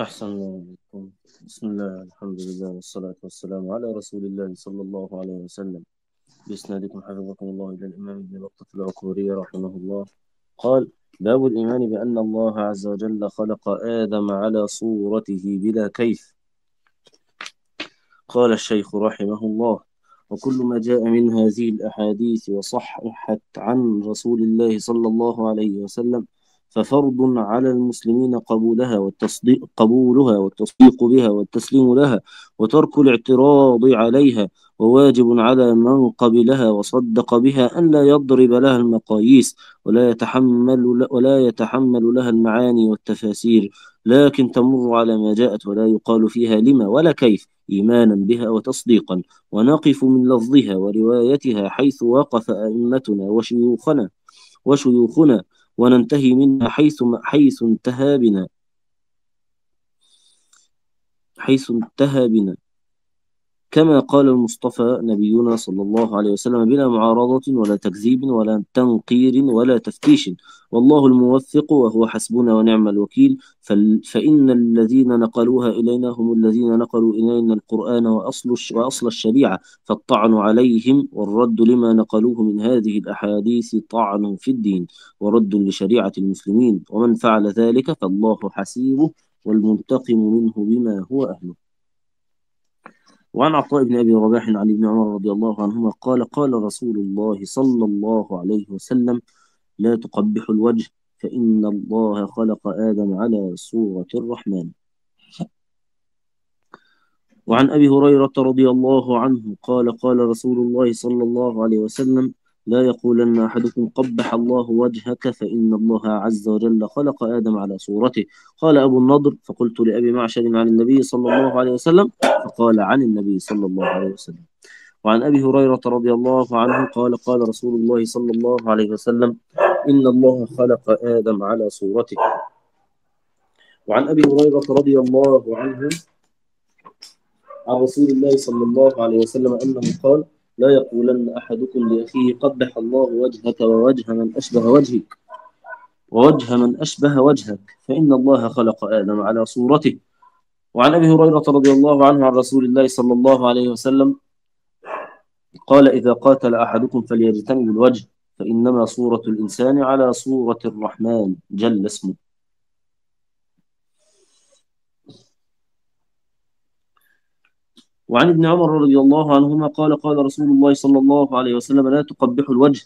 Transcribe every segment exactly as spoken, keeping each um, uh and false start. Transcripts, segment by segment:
أحسن الله عليكم. بسم الله، الحمد لله، والصلاة والسلام على رسول الله صلى الله عليه وسلم. بإسنادكم حفظكم الله إلى الإمام ابن بطة العكوري رحمه الله قال: باب الإيمان بأن الله عز وجل خلق آدم على صورته بلا كيف. قال الشيخ رحمه الله: وكل ما جاء من هذه الأحاديث وصححت عن رسول الله صلى الله عليه وسلم ففرض على المسلمين قبولها والتصديق قبولها والتصديق بها والتسليم لها وترك الاعتراض عليها، وواجب على من قبلها وصدق بها أن لا يضرب لها المقاييس ولا يتحمل ولا يتحمل لها المعاني والتفاسير، لكن تمر على ما جاءت ولا يقال فيها لما ولا كيف، إيمانا بها وتصديقا، ونقف من لفظها وروايتها حيث وقف أئمتنا وشيوخنا وشيوخنا وننتهي منها حيث حيث انتهى بنا حيث انتهى بنا كما قال المصطفى نبينا صلى الله عليه وسلم: بلا معارضة ولا تكذيب ولا تنقير ولا تفتيش، والله الموفق وهو حسبنا ونعم الوكيل. فإن الذين نقلوها إلينا هم الذين نقلوا إلينا القرآن وأصل وأصل الشريعة، فالطعن عليهم والرد لما نقلوه من هذه الأحاديث طعن في الدين ورد لشريعة المسلمين، ومن فعل ذلك فالله حسيبه والمنتقم منه بما هو أهله. وعن عطاء بن أبي رباح عن ابن عمر رضي الله عنهما قال: قال رسول الله صلى الله عليه وسلم: لا تقبحوا الوجه، فإن الله خلق آدم على صورة الرحمن. وعن أبي هريرة رضي الله عنه قال: قال رسول الله صلى الله عليه وسلم: لا يقولن أحدكم قبح الله وجهك، فإن الله عز وجل خلق آدم على صورته. قال أبو النضر: فقلت لأبي معشر عن النبي صلى الله عليه وسلم، فقال: عن النبي صلى الله عليه وسلم. وعن أبي هريرة رضي الله عنه قال: قال رسول الله صلى الله عليه وسلم: إن الله خلق آدم على صورته. وعن أبي هريرة رضي الله عنه عن رسول الله صلى الله عليه وسلم أنه قال: لا يقولن أحدكم لأخيه قبح الله وجهك ووجه من أشبه وجهك ووجه من أشبه وجهك، فإن الله خلق آدم على صورته. وعن أبي هريرة رضي الله عنه عن رسول الله صلى الله عليه وسلم قال: إذا قاتل أحدكم فليجتنب الوجه، فإنما صورة الإنسان على صورة الرحمن جل اسمه. وعن ابن عمر رضي الله عنهما قال: قال رسول الله صلى الله عليه وسلم: لا تقبحوا الوجه،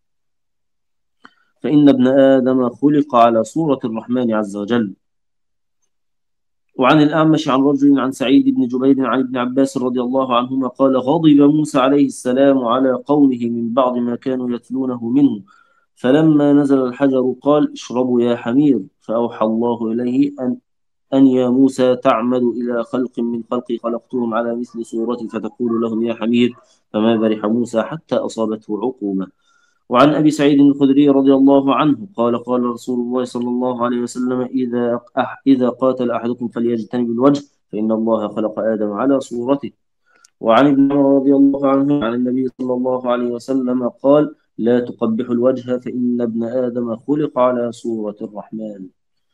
فإن ابن آدم خلق على صورة الرحمن عز وجل. وعن الأعمش عن رجل عن سعيد بن جبير عن ابن عباس رضي الله عنهما قال: غضب موسى عليه السلام على قومه من بعض ما كانوا يتلونه منه، فلما نزل الحجر قال: اشربوا يا حمير، فأوحى الله إليه أن أن يا موسى تعمد إلى خلق من خلقي خلقتهم على مثل صورتي فتقول لهم يا حمير، فما برح موسى حتى أصابته عقوبة. وعن أبي سعيد الخدري رضي الله عنه قال: قال رسول الله صلى الله عليه وسلم: إذا أح إذا قاتل أحدكم فليجتنب الوجه، فإن الله خلق آدم على صورته. وعن ابن عمر رضي الله عنه عن النبي صلى الله عليه وسلم قال: لا تقبحوا الوجه، فإن ابن آدم خلق على صورة الرحمن.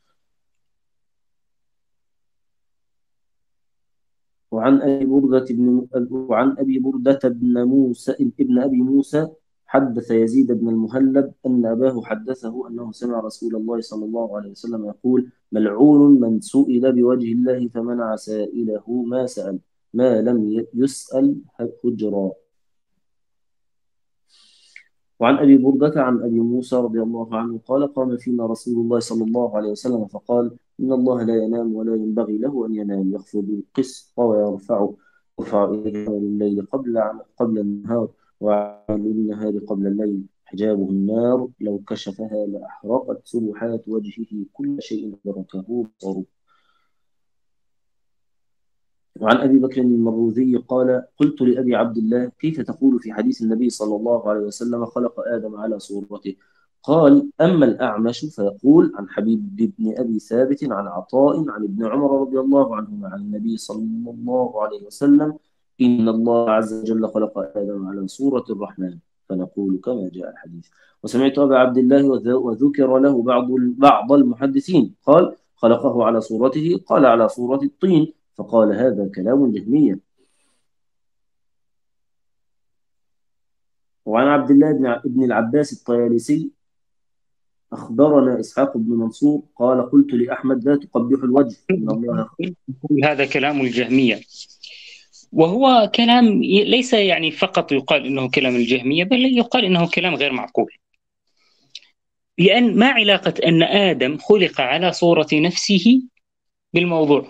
وعن أبي بردة بن وعن أبي بردة بن موسى ابن أبي موسى حدث يزيد بن المهلب أن أباه حدثه أنه سمع رسول الله صلى الله عليه وسلم يقول: ملعون من سئل بوجه الله فمنع سائله ما سأل، ما لم يسأل هجرا. وعن أبي بردة عن أبي موسى رضي الله عنه قال: قام فينا رسول الله صلى الله عليه وسلم فقال: إن الله لا ينام ولا ينبغي له أن ينام، يخفض القسط ويرفعه، يرفع إليه عمل الليل قبل قبل النهار وعمل النهار قبل الليل، حجابه النار لو كشفها لأحرقت سبحات وجهه كل شيء تركه بصره. وعن أبي بكر المروذي قال: قلت لأبي عبد الله: كيف تقول في حديث النبي صلى الله عليه وسلم خلق آدم على صورته؟ قال: أما الأعمش فيقول عن حبيب بن أبي ثابت عن عطاء عن ابن عمر رضي الله عنهما عن النبي صلى الله عليه وسلم: إن الله عز وجل خلق آدم على صورة الرحمن، فنقول كما جاء الحديث. وسمعت أبا عبد الله وذكر له بعض بعض المحدثين قال: خلقه على صورته؟ قال على صورة الطين. فقال هذا كلام جهمية. وعن عبد الله بن بن العباس الطيالسي أخبرنا إسحاق بن منصور قال قلت لأحمد لا تقبح الوجه إن الله. هذا كلام الجهمية، وهو كلام ليس يعني فقط يقال إنه كلام الجهمية، بل يقال إنه كلام غير معقول. لأن ما علاقة أن آدم خلق على صورة نفسه بالموضوع؟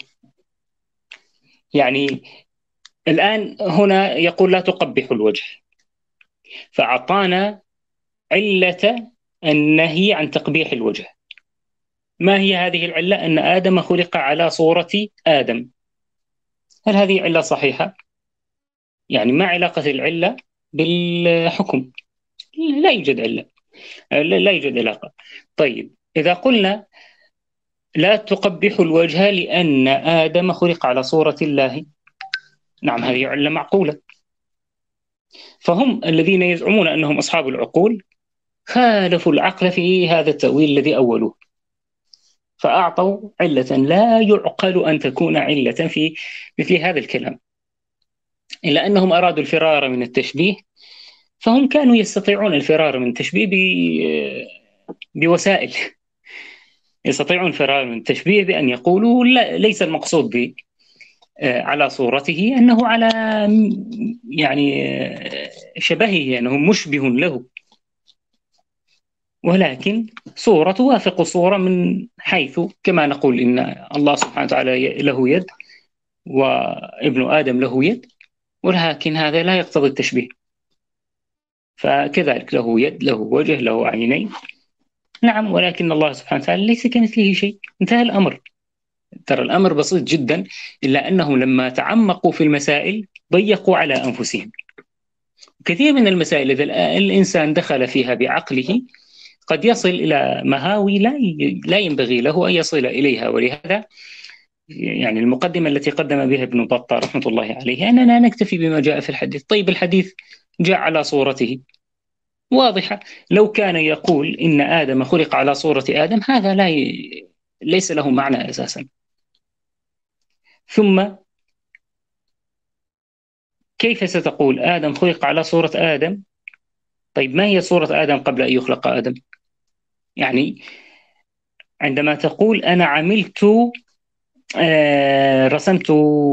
يعني الآن هنا يقول لا تقبح الوجه، فأعطانا علة النهي عن تقبيح الوجه. ما هي هذه العلة؟ أن آدم خلق على صورة آدم. هل هذه علة صحيحة؟ يعني ما علاقة العلة بالحكم؟ لا يوجد علة، لا يوجد علاقة. طيب إذا قلنا لا تقبح الوجه لأن آدم خلق على صورة الله، نعم هذه علة معقولة. فهم الذين يزعمون أنهم أصحاب العقول خالفوا العقل في هذا التأويل الذي أولوه، فأعطوا علة لا يعقل أن تكون علة في مثل هذا الكلام. إلا أنهم أرادوا الفرار من التشبيه، فهم كانوا يستطيعون الفرار من التشبيه بوسائل. يستطيعون الفرار من التشبيه بأن يقولوا لا، ليس المقصود ب على صورته أنه على يعني شبهه، أنه مشبه له، ولكن صورة توافق صورة من حيث كما نقول إن الله سبحانه وتعالى له يد وابن آدم له يد، ولكن هذا لا يقتضي التشبيه. فكذلك له يد، له وجه، له عينين، نعم، ولكن الله سبحانه وتعالى ليس كمثله شيء. انتهى الأمر. ترى الأمر بسيط جدا، إلا أنهم لما تعمقوا في المسائل ضيقوا على أنفسهم. كثير من المسائل إذا الإنسان دخل فيها بعقله قد يصل إلى مهاوي لا لا ينبغي له أن يصل إليها. ولهذا يعني المقدمة التي قدم بها ابن بطة رحمة الله عليه أننا نكتفي بما جاء في الحديث. طيب الحديث جاء على صورته واضحة. لو كان يقول إن آدم خلق على صورة آدم، هذا لا ي... ليس له معنى أساسا. ثم كيف ستقول آدم خلق على صورة آدم؟ طيب ما هي صورة آدم قبل أن يخلق آدم؟ يعني عندما تقول أنا عملت آه رسمت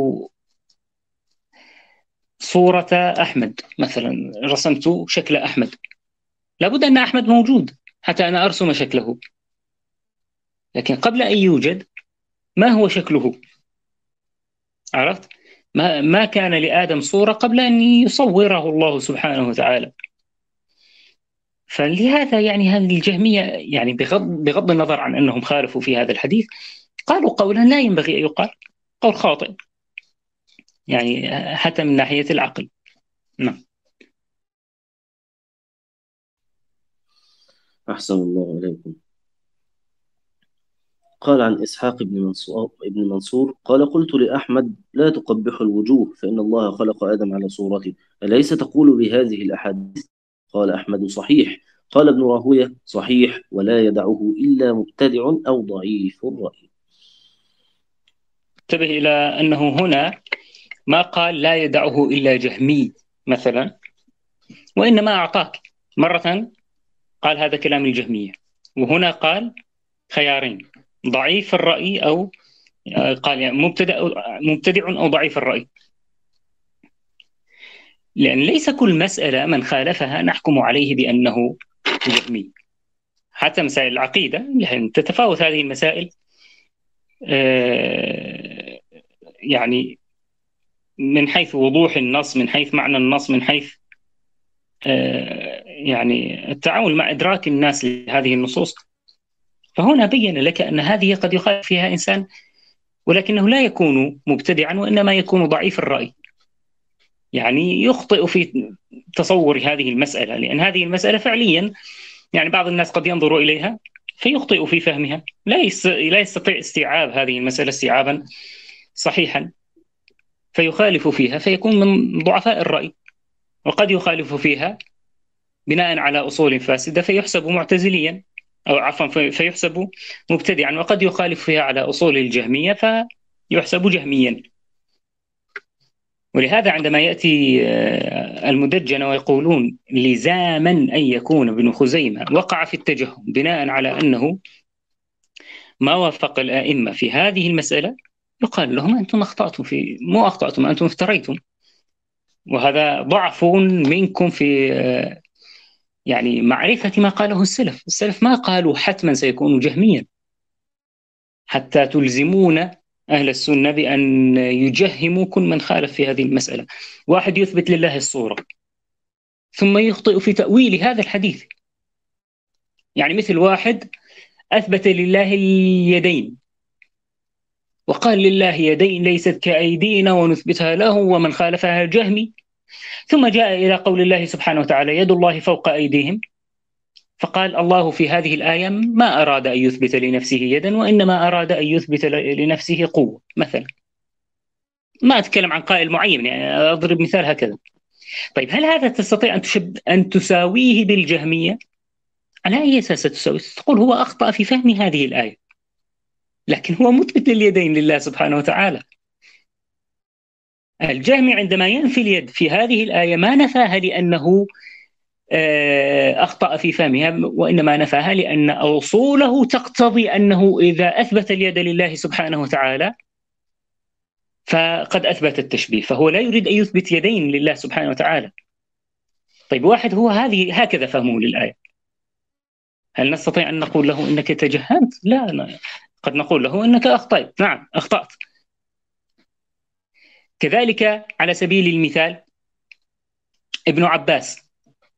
صورة أحمد مثلا، رسمت شكل أحمد، لابد أن أحمد موجود حتى أنا أرسم شكله. لكن قبل أن يوجد ما هو شكله؟ عرفت؟ ما ما كان لآدم صورة قبل أن يصوره الله سبحانه وتعالى. فلهذا يعني هذه الجهمية يعني بغض بغض النظر عن أنهم خالفوا في هذا الحديث، قالوا قولا لا ينبغي أن يقال، قول خاطئ يعني حتى من ناحية العقل. نعم. أحسن الله عليكم. قال عن إسحاق بن منصور, ابن منصور قال قلت لأحمد لا تقبح الوجوه فإن الله خلق آدم على صورته، أليس تقول بهذه الأحاديث؟ قال أحمد صحيح. قال ابن راهوية صحيح ولا يدعه إلا مبتدع أو ضعيف الرأي. انتبه إلى أنه هنا ما قال لا يدعه إلا جهمي مثلا، وإنما أعطاك مرة قال هذا كلام الجهمية، وهنا قال خيارين: ضعيف الرأي أو قال يعني مبتدع مبتدع أو ضعيف الرأي. لأن ليس كل مسألة من خالفها نحكم عليه بأنه جهمي. حتى مسائل العقيدة يعني تتفاوت هذه المسائل يعني من حيث وضوح النص، من حيث معنى النص، من حيث يعني التعامل مع إدراك الناس لهذه النصوص. فهنا بين لك أن هذه قد يخالف فيها إنسان ولكنه لا يكون مبتدعا، وإنما يكون ضعيف الرأي، يعني يخطئ في تصور هذه المسألة، لأن هذه المسألة فعليا يعني بعض الناس قد ينظر إليها فيخطئ في فهمها، لا لا يستطيع استيعاب هذه المسألة استيعابا صحيحا، فيخالف فيها فيكون من ضعفاء الرأي. وقد يخالف فيها بناء على أصول فاسدة فيحسب معتزليا، أو عفوا في- فيحسب مبتدعا، وقد يخالف فيها على أصول الجهمية فيحسب جهميا. ولهذا عندما يأتي آه، المدجنة ويقولون لزاما أن يكون ابن خزيمة وقع في التجهم بناء على أنه ما وافق الآئمة في هذه المسألة، يقال لهم أنتم أخطأتم، في مو أخطأتم، أنتم افتريتم، وهذا ضعف منكم في آه، يعني معرفة ما قاله السلف. السلف ما قالوا حتما سيكون جهميا حتى تلزمون أهل السنة بأن يجهموا كل من خالف في هذه المسألة. واحد يثبت لله الصورة ثم يخطئ في تأويل هذا الحديث، يعني مثل واحد أثبت لله يدين وقال لله يدين ليست كأيدينا ونثبتها له ومن خالفها الجهمي، ثم جاء إلى قول الله سبحانه وتعالى يد الله فوق أيديهم، فقال الله في هذه الآية ما أراد أن يثبت لنفسه يدا، وإنما أراد أن يثبت لنفسه قوة مثلا. ما أتكلم عن قائل معين، يعني أضرب مثال هكذا. طيب هل هذا تستطيع أن تشب أن تساويه بالجهمية؟ على أي أساس تساويه؟ تقول هو أخطأ في فهم هذه الآية، لكن هو مثبت لليدين لله سبحانه وتعالى. الجهمي عندما ينفي اليد في هذه الآية ما نفاها لأنه أخطأ في فهمها، وإنما نفاها لأن أصوله تقتضي أنه إذا أثبت اليد لله سبحانه وتعالى فقد أثبت التشبيه، فهو لا يريد أن يثبت يدين لله سبحانه وتعالى. طيب واحد هو هذه هكذا فهمه للآية، هل نستطيع أن نقول له إنك تجهلت؟ لا، قد نقول له إنك أخطأت، نعم أخطأت. كذلك على سبيل المثال ابن عباس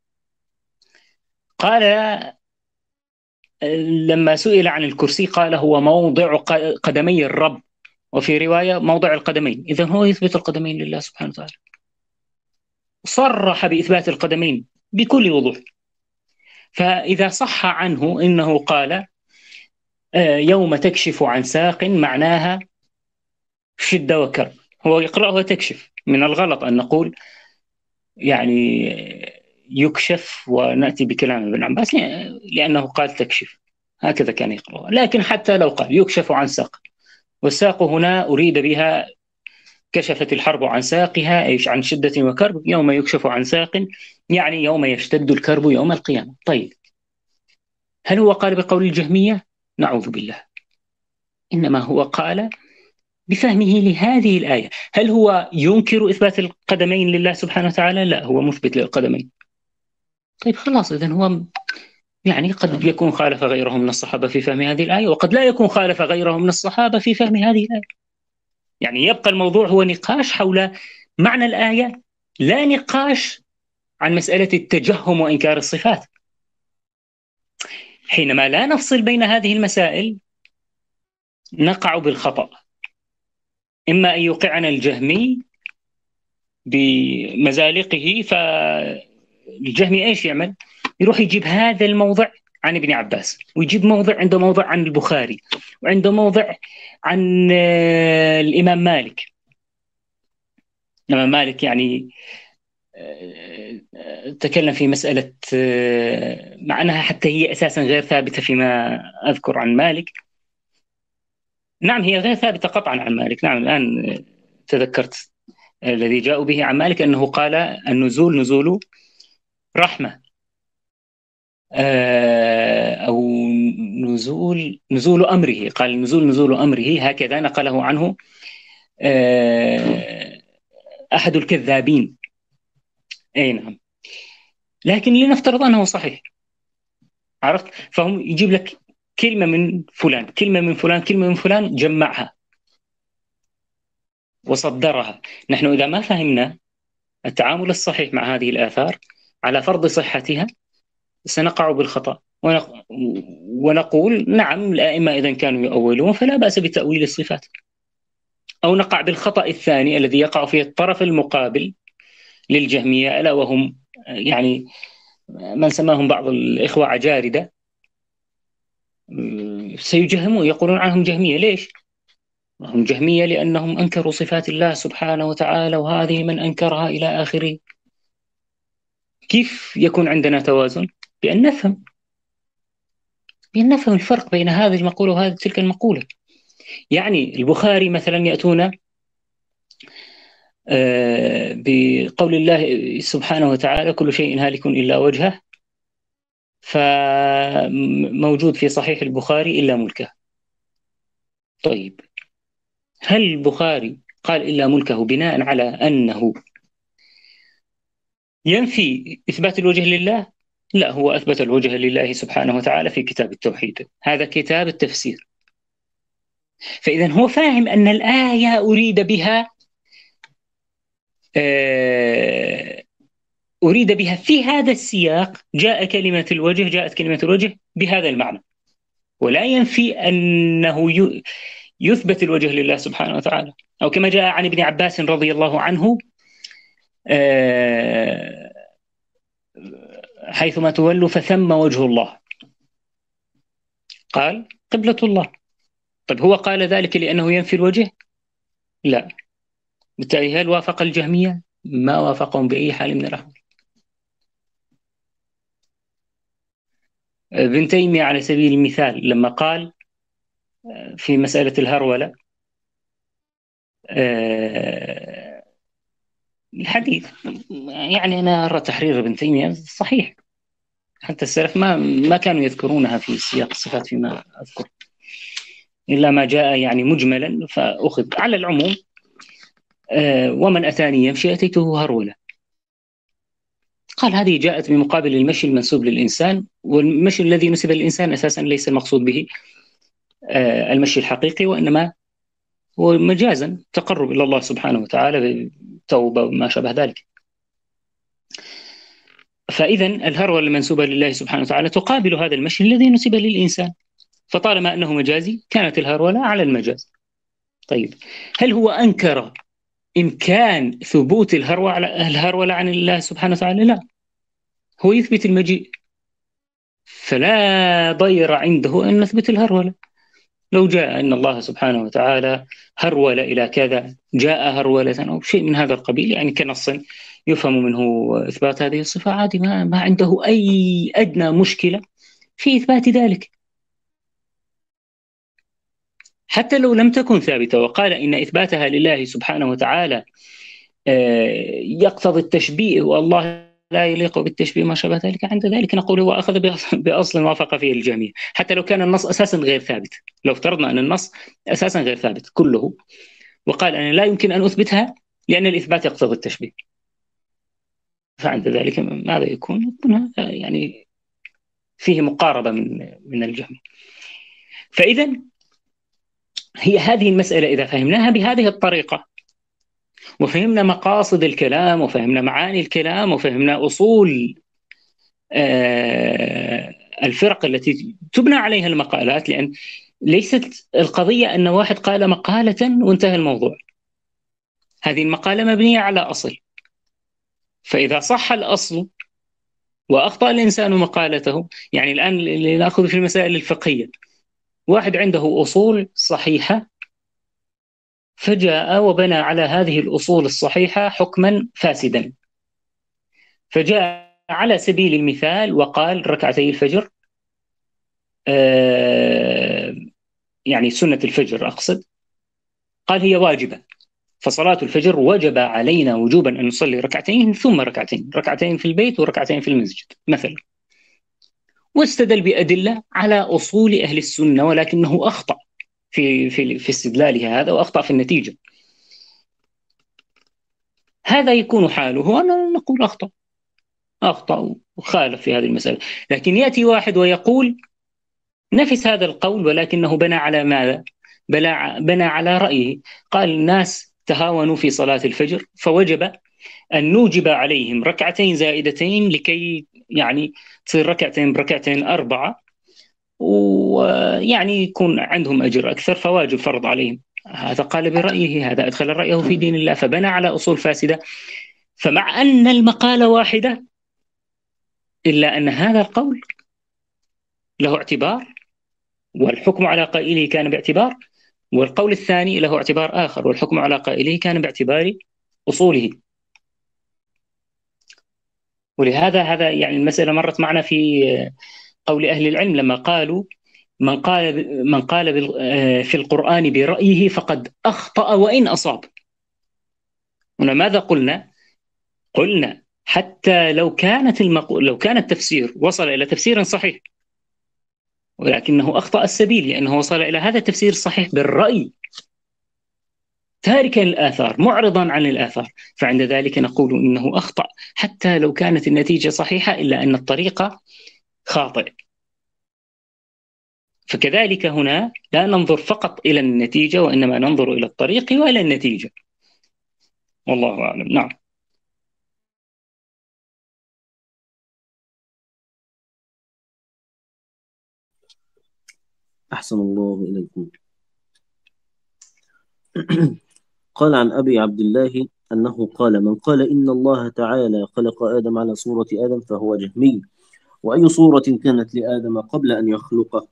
قال لما سئل عن الكرسي قال هو موضع قدمي الرب، وفي رواية موضع القدمين، إذا هو يثبت القدمين لله سبحانه وتعالى، صرح بإثبات القدمين بكل وضوح. فإذا صح عنه إنه قال يوم تكشف عن ساق معناها شدة وكرب، هو يقرأها تكشف، من الغلط أن نقول يعني يكشف ونأتي بكلام ابن عباس لأنه قال تكشف، هكذا كان يقرأها. لكن حتى لو قال يكشف عن ساق، والساق هنا أريد بها كشفت الحرب عن ساقها، أيش عن شدة وكرب، يوم يكشف عن ساق يعني يوم يشتد الكرب يوم القيامة. طيب هل هو قال بقول الجهمية؟ نعوذ بالله، إنما هو قال بفهمه لهذه الآية. هل هو ينكر إثبات القدمين لله سبحانه وتعالى؟ لا، هو مثبت للقدمين. طيب خلاص، إذن هو يعني قد يكون خالف غيره من الصحابة في فهم هذه الآية، وقد لا يكون خالف غيره من الصحابة في فهم هذه الآية. يعني يبقى الموضوع هو نقاش حول معنى الآية، لا نقاش عن مسألة التجهم وإنكار الصفات. حينما لا نفصل بين هذه المسائل نقع بالخطأ، إما أن يوقعنا الجهمي بمزالقه، فالجهمي إيش يعمل؟ يروح يجيب هذا الموضع عن ابن عباس، ويجيب موضع عنده موضع عن البخاري، وعنده موضع عن الإمام مالك. الإمام مالك يعني تكلم في مسألة مع أنها حتى هي أساسا غير ثابتة فيما أذكر عن مالك. نعم هي غير ثابتة قطعا عن مالك، نعم الآن تذكرت الذي جاءوا به عن مالك أنه قال النزول نزول رحمة، أو نزول نزول أمره، قال النزول نزول أمره، هكذا نقله عنه أحد الكذابين. أي نعم، لكن لنفترض أنه صحيح، عرفت؟ فهم يجيب لك كلمة من فلان، كلمة من فلان، كلمة من فلان، جمعها وصدرها. نحن إذا ما فهمنا التعامل الصحيح مع هذه الآثار على فرض صحتها سنقع بالخطأ، ونقول نعم الآئمة إذا كانوا يؤولون فلا بأس بتأويل الصفات، أو نقع بالخطأ الثاني الذي يقع فيه الطرف المقابل للجهمية، ألا وهم يعني من سماهم بعض الإخوة عجاردة، سيجهمون، يقولون عنهم جهمية. ليش؟ هم جهمية لأنهم أنكروا صفات الله سبحانه وتعالى، وهذه من أنكرها إلى آخره. كيف يكون عندنا توازن؟ بأن نفهم بأن نفهم الفرق بين هذه المقولة وهذه تلك المقولة. يعني البخاري مثلا يأتون بقول الله سبحانه وتعالى كل شيء هالك إلا وجهه، فموجود في صحيح البخاري إلا ملكه. طيب، هل البخاري قال إلا ملكه بناء على أنه ينفي إثبات الوجه لله؟ لا، هو أثبت الوجه لله سبحانه وتعالى في كتاب التوحيد، هذا كتاب التفسير. فإذا هو فاهم أن الآية أريد بها أريد بها في هذا السياق، جاء كلمة الوجه جاءت كلمة الوجه بهذا المعنى، ولا ينفي أنه يثبت الوجه لله سبحانه وتعالى. أو كما جاء عن ابن عباس رضي الله عنه حيثما تولوا فثم وجه الله، قال قبلة الله. طيب، هو قال ذلك لأنه ينفي الوجه؟ لا. بالتالي هل وافق الجهمية؟ ما وافقهم بأي حال من الأحوال. ابن تيمية على سبيل المثال لما قال في مسألة الهرولة الحديث، يعني أنا أرى تحرير ابن تيمية صحيح، حتى السلف ما ما كانوا يذكرونها في سياق الصفات فيما أذكر، إلا ما جاء يعني مجملا فأخذ. على العموم، ومن أتاني يمشي أتيته هرولة، قال هذه جاءت بمقابل المشي المنسوب للإنسان، والمشي الذي نسب للإنسان أساسا ليس المقصود به المشي الحقيقي، وإنما هو مجازا تقرب إلى الله سبحانه وتعالى بتوبة وما شابه ذلك. فإذا الهرولة المنسوبة لله سبحانه وتعالى تقابل هذا المشي الذي نسب للإنسان، فطالما أنه مجازي كانت الهرولة على المجاز. طيب، هل هو أنكر إمكان ثبوت الهرولة عن الله سبحانه وتعالى؟ لا، هو يثبت المجيء، فلا ضير عنده أن نثبت الهرولة. لو جاء أن الله سبحانه وتعالى هرول إلى كذا، جاء هرولة أو شيء من هذا القبيل، يعني كنص يفهم منه إثبات هذه الصفة، عادي، ما, ما عنده أي أدنى مشكلة في إثبات ذلك، حتى لو لم تكن ثابتة. وقال إن إثباتها لله سبحانه وتعالى يقتضي التشبيه، والله لا يليق بالتشبيه ما شابه ذلك، عند ذلك نقول هو أخذ بأصل وافق فيه الجميع، حتى لو كان النص أساسا غير ثابت. لو افترضنا أن النص أساسا غير ثابت كله، وقال أنا لا يمكن أن أثبتها لأن الإثبات يقتضي التشبيه، فعند ذلك ماذا يكون؟ يكون يعني فيه مقاربة من من الجهمية. فإذا هي هذه المسألة إذا فهمناها بهذه الطريقة، وفهمنا مقاصد الكلام، وفهمنا معاني الكلام، وفهمنا أصول آه الفرق التي تبنى عليها المقالات، لأن ليست القضية أن واحد قال مقالة وانتهى الموضوع، هذه المقالة مبنية على أصل، فإذا صح الأصل وأخطأ الإنسان مقالته، يعني الآن نأخذ في المسائل الفقهية، واحد عنده أصول صحيحة فجاء وبنى على هذه الأصول الصحيحة حكما فاسدا، فجاء على سبيل المثال وقال ركعتي الفجر آه يعني سنة الفجر أقصد، قال هي واجبة، فصلاة الفجر وجب علينا وجوبا أن نصلي ركعتين ثم ركعتين، ركعتين في البيت وركعتين في المسجد مثلا، واستدل بأدلة على أصول أهل السنة، ولكنه أخطأ في في في استدلاله هذا، وأخطأ في النتيجة. هذا يكون حاله، وأنا نقول أخطأ أخطأ وخالف في هذه المسألة. لكن يأتي واحد ويقول نفس هذا القول، ولكنه بنى على ماذا؟ بنى على رأيه، قال الناس تهاونوا في صلاة الفجر فوجب أن نوجب عليهم ركعتين زائدتين لكي يعني تصير ركعتين بركعتين أربعة، ويعني يكون عندهم أجر أكثر، فواجب فرض عليهم. هذا قال برأيه، هذا أدخل رأيه في دين الله، فبنى على أصول فاسدة. فمع أن المقالة واحدة، إلا أن هذا القول له اعتبار، والحكم على قائله كان باعتبار، والقول الثاني له اعتبار آخر، والحكم على قائله كان باعتبار أصوله. ولهذا هذا يعني المسألة مرت معنا في قول أهل العلم لما قالوا من قال من قال في القرآن برأيه فقد أخطأ وإن أصاب. هنا ماذا قلنا؟ قلنا حتى لو كانت المقول لو كان التفسير وصل إلى تفسير صحيح، ولكنه أخطأ السبيل لأنه وصل إلى هذا التفسير الصحيح بالرأي، تاركا الآثار، معرضا عن الآثار، فعند ذلك نقول إنه أخطأ حتى لو كانت النتيجة صحيحة إلا أن الطريقة خاطئ. فكذلك هنا لا ننظر فقط إلى النتيجة، وإنما ننظر إلى الطريق وإلى النتيجة. والله أعلم. نعم. أحسن الله إليكم. قال عن أبي عبد الله أنه قال: من قال إن الله تعالى خلق آدم على صورة آدم فهو جهمي، وأي صورة كانت لآدم قبل أن يخلقه.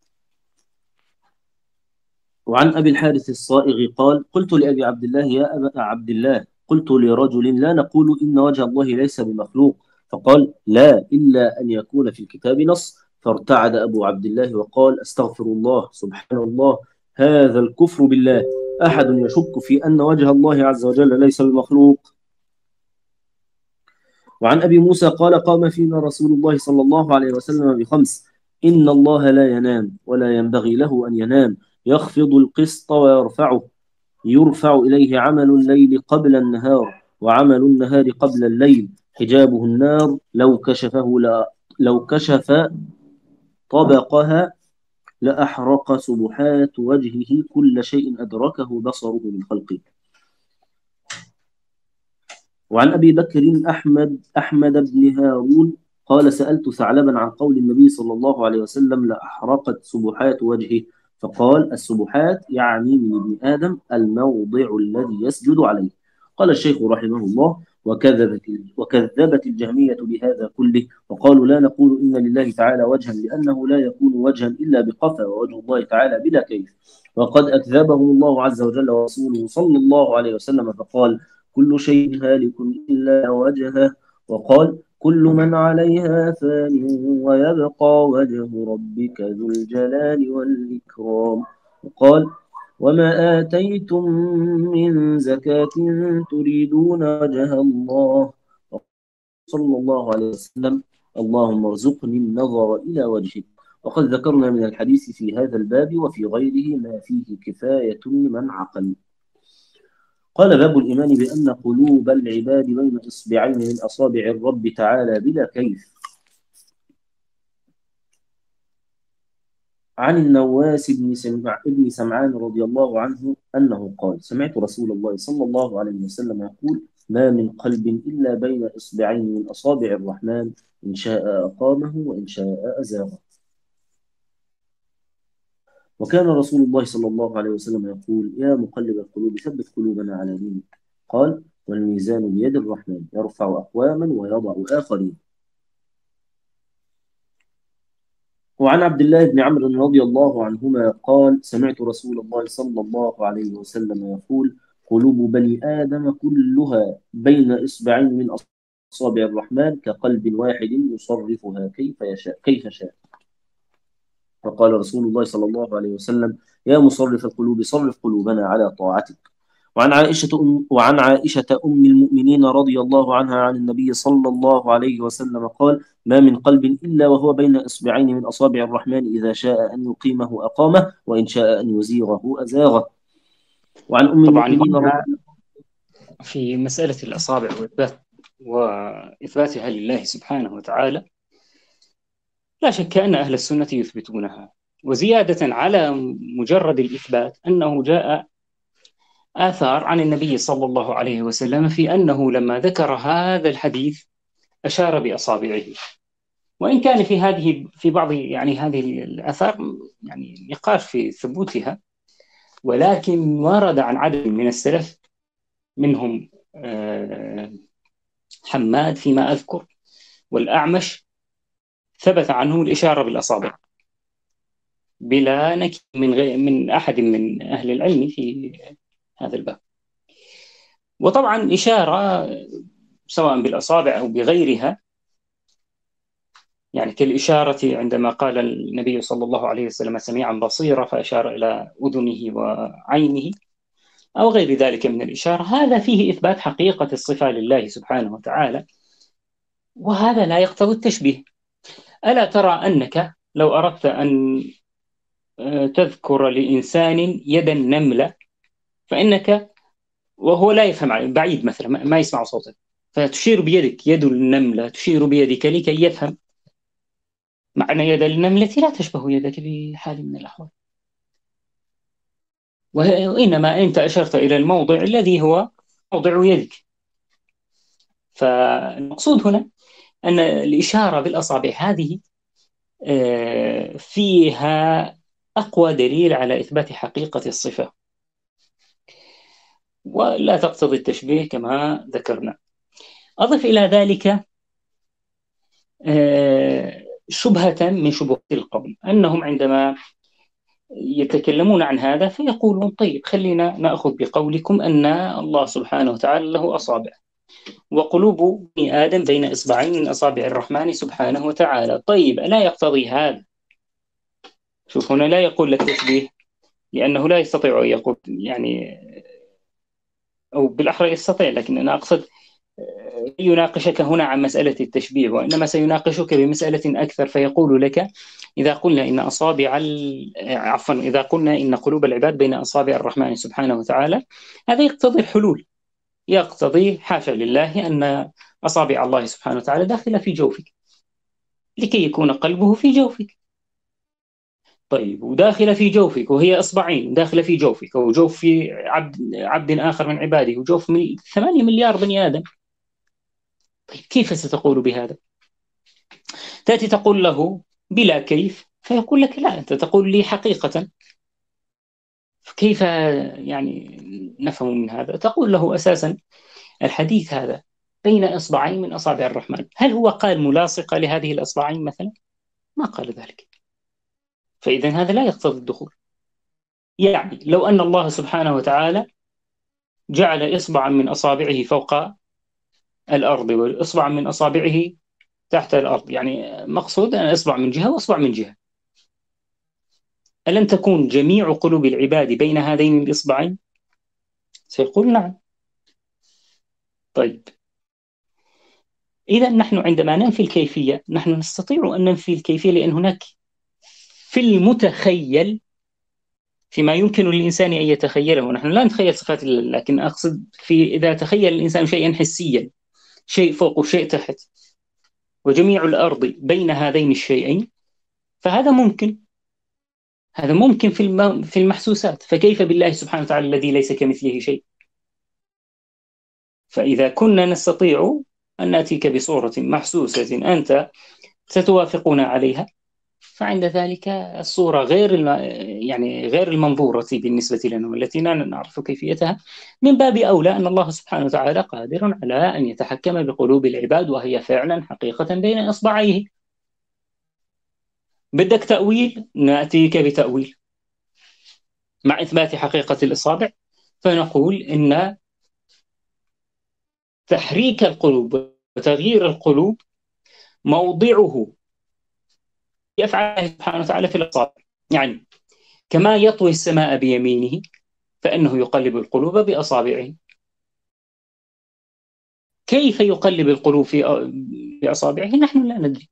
وعن أبي الحارث الصائغ قال: قلت لأبي عبد الله: يا أبا عبد الله، قلت لرجل: لا نقول إن وجه الله ليس بمخلوق. فقال: لا، إلا أن يكون في الكتاب نص. فارتعد أبو عبد الله وقال: أستغفر الله، سبحان الله، هذا الكفر بالله، أحد يشك في أن وجه الله عز وجل ليس بمخلوق. وعن أبي موسى قال: قام فينا رسول الله صلى الله عليه وسلم بخمس: إن الله لا ينام ولا ينبغي له أن ينام، يخفض القسط ويرفعه، يرفع إليه عمل الليل قبل النهار وعمل النهار قبل الليل، حجابه النار، لو كشفه لا لو كشف طبقها لأحرق سبحات وجهه كل شيء أدركه بصره من خلقه. وعن أبي بكر أحمد أحمد بن هارون قال: سألت ثعلبا عن قول النبي صلى الله عليه وسلم: لأحرقت سبحات وجهه. فقال: السبحات يعني من ابن آدم الموضع الذي يسجد عليه. قال الشيخ رحمه الله: وكذبت وكذبت الجهمية بهذا كله، وقالوا: لا نقول إن لله تعالى وجها لأنه لا يكون وجها إلا بقفا، ووجه الله تعالى بلا كيف. وقد أكذبهم الله عز وجل ورسوله صلى الله عليه وسلم، فقال: كل شيء هالك إلا وجهه. وقال: كل من عليها فان ويبقى وجه ربك ذو الجلال والإكرام. وقال: وما آتيتم من زكاة تريدون وجه الله. صلى الله عليه وسلم: اللهم ارزقني النظر إلى وجهك. وقد ذكرنا من الحديث في هذا الباب وفي غيره ما فيه كفاية لمن عقل. قال: باب الإيمان بأن قلوب العباد بين إصبعين من أصابع الرب تعالى بلا كيف. عن النواس بن سمع بن سمعان رضي الله عنه أنه قال: سمعت رسول الله صلى الله عليه وسلم يقول: ما من قلب إلا بين إصبعين من أصابع الرحمن، إن شاء أقامه وإن شاء أزاغه. وكان رسول الله صلى الله عليه وسلم يقول: يا مقلب القلوب ثبت قلوبنا على دينك. قال: والميزان بيد الرحمن، يرفع أقواما ويضع آخرين. وعن عبد الله بن عمرو رضي الله عنهما قال: سمعت رسول الله صلى الله عليه وسلم يقول: قلوب بني آدم كلها بين إصبعين من أصابع الرحمن كقلب واحد يصرفها كيف يشاء كيف شاء. فقال رسول الله صلى الله عليه وسلم: يا مصرف القلوب صرف قلوبنا على طاعتك. وعن عائشة أم وعن عائشة أم المؤمنين رضي الله عنها عن النبي صلى الله عليه وسلم قال: ما من قلب إلا وهو بين إصبعين من أصابع الرحمن، إذا شاء أن يقيمه أقامه وإن شاء أن يزيغه أزاغه. وعن أم طبعا المؤمنين رضي في مسألة الأصابع وإثبات وإثباتها لله سبحانه وتعالى، لا شك أن أهل السنة يثبتونها، وزيادة على مجرد الإثبات أنه جاء آثار عن النبي صلى الله عليه وسلم في أنه لما ذكر هذا الحديث أشار بأصابعه، وإن كان في هذه في بعض يعني هذه الآثار يعني نقاش في ثبوتها، ولكن ورد عن عدد من السلف منهم حماد فيما أذكر والأعمش، ثبت عنه الإشارة بالأصابع بلا نكير من غير من أحد من أهل العلم في هذا الباب. وطبعا إشارة سواء بالأصابع أو بغيرها يعني كالإشارة عندما قال النبي صلى الله عليه وسلم سميعا بصيرا فأشار إلى أذنه وعينه أو غير ذلك من الإشارة. هذا فيه إثبات حقيقة الصفة لله سبحانه وتعالى، وهذا لا يقتضي التشبيه. ألا ترى أنك لو أردت أن تذكر لإنسان يد النملة فإنك وهو لا يفهم، بعيد مثلا ما يسمع صوتك، فتشير بيدك يد النملة، تشير بيدك لكي يفهم معنى يد النملة لا تشبه يدك بحال من الأحوال، وإنما أنت أشرت إلى الموضع الذي هو موضع يدك. فالمقصود هنا أن الإشارة بالأصابع هذه فيها أقوى دليل على إثبات حقيقة الصفة، ولا تقتضي التشبيه كما ذكرنا. أضف إلى ذلك شبهة من شبهات القوم، أنهم عندما يتكلمون عن هذا فيقولون طيب خلينا نأخذ بقولكم أن الله سبحانه وتعالى له أصابع، وقلوب بني آدم بين إصبعين من أصابع الرحمن سبحانه وتعالى. طيب لا يقتضي هذا، شوف هنا لا يقول لك تشبيه لأنه لا يستطيع أن يقول، يعني أو بالأحرى يستطيع، لكن أنا أقصد يناقشك هنا عن مسألة التشبيه، وإنما سيناقشك بمسألة أكثر، فيقول لك إذا قلنا إن أصابع عفوا إذا قلنا إن قلوب العباد بين أصابع الرحمن سبحانه وتعالى، هذا يقتضي الحلول، يقتضي حاشا لله أن أصابع الله سبحانه وتعالى داخلة في جوفك لكي يكون قلبه في جوفك. طيب وداخلة في جوفك وهي إصبعين داخلة في جوفك وجوف في عبد, عبد آخر من عباده وجوف من ثمانية مليار بني آدم. طيب كيف ستقول بهذا؟ تأتي تقول له بلا كيف فيقول لك لا، أنت تقول لي حقيقة، كيف يعني نفهم من هذا؟ تقول له أساسا الحديث هذا بين إصبعين من أصابع الرحمن، هل هو قال ملاصقة لهذه الأصبعين مثلا؟ ما قال ذلك، فإذا هذا لا يقتضي الدخول. يعني لو أن الله سبحانه وتعالى جعل إصبعا من أصابعه فوق الأرض وإصبعا من أصابعه تحت الأرض، يعني مقصود أن إصبع من جهة وإصبع من جهة، ألن تكون جميع قلوب العباد بين هذين الإصبعين؟ سيقول نعم. طيب إذا نحن عندما ننفي الكيفية نحن نستطيع أن ننفي الكيفية لأن هناك في المتخيل فيما يمكن للإنسان أن يتخيله، نحن لا نتخيل صفات الله، لكن أقصد في إذا تخيل الإنسان شيئا حسيا، شيء فوق وشيء تحت وجميع الأرض بين هذين الشيئين، فهذا ممكن، هذا ممكن في الم... في المحسوسات، فكيف بالله سبحانه وتعالى الذي ليس كمثله شيء؟ فإذا كنا نستطيع أن نأتيك بصورة محسوسة أنت ستوافقنا عليها، فعند ذلك الصورة غير الم... يعني غير المنظورة بالنسبة لنا والتي لا نعرف كيفيتها، من باب أولى أن الله سبحانه وتعالى قادر على أن يتحكم بقلوب العباد وهي فعلا حقيقة بين إصبعيه. بدك تأويل؟ نأتيك بتأويل مع إثبات حقيقة الإصابع، فنقول إن تحريك القلوب وتغيير القلوب موضعه يفعل سبحانه وتعالى في الأصابع، يعني كما يطوي السماء بيمينه فإنه يقلب القلوب بأصابعه. كيف يقلب القلوب في بأصابعه نحن لا ندري.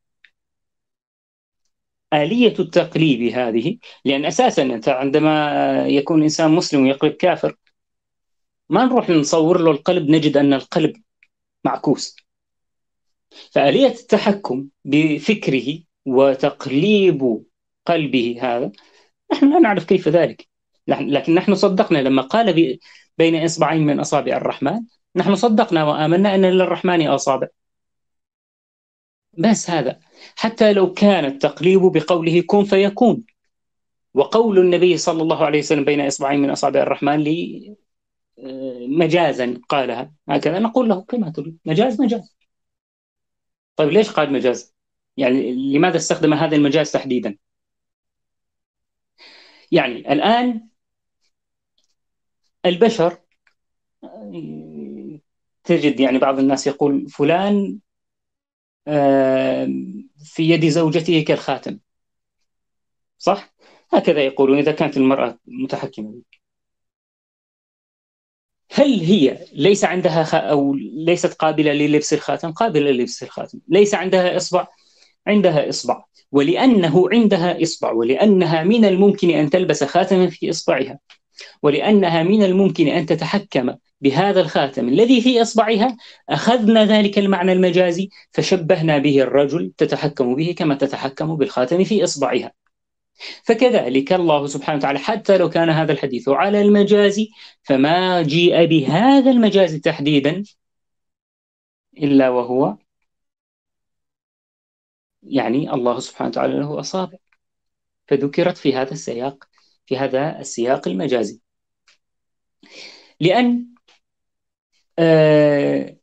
آلية التقليب هذه، لأن أساسا أنت عندما يكون إنسان مسلم ويقلب كافر ما نروح نصور له القلب نجد أن القلب معكوس، فآلية التحكم بفكره وتقليب قلبه هذا نحن لا نعرف كيف ذلك، لكن نحن صدقنا لما قال بين إصبعين من أصابع الرحمن، نحن صدقنا وآمنا أن للرحمن أصابع، بس هذا. حتى لو كان التقليب بقوله كن فيكون، وقول النبي صلى الله عليه وسلم بين إصبعين من أصابع الرحمن لي مجازا قالها هكذا، نقول له كما تريد، مجاز مجاز. طيب ليش قال مجاز؟ يعني لماذا استخدم هذا المجاز تحديدا؟ يعني الآن البشر تجد يعني بعض الناس يقول فلان في يد زوجته كالخاتم، صح؟ هكذا يقولون إذا كانت المرأة متحكمة. هل هي ليس عندها خ... أو ليست قابلة للبس الخاتم؟ قابلة للبس الخاتم. ليس عندها إصبع؟ عندها إصبع. ولأنه عندها إصبع، ولأنها من الممكن أن تلبس خاتما في إصبعها، ولأنها من الممكن أن تتحكم بهذا الخاتم الذي في إصبعها، أخذنا ذلك المعنى المجازي فشبهنا به الرجل تتحكم به كما تتحكم بالخاتم في إصبعها. فكذلك الله سبحانه وتعالى حتى لو كان هذا الحديث على المجاز، فما جيء بهذا المجاز تحديدا إلا وهو يعني الله سبحانه وتعالى له أصابع، فذكرت في هذا السياق، في هذا السياق المجازي. لأن آه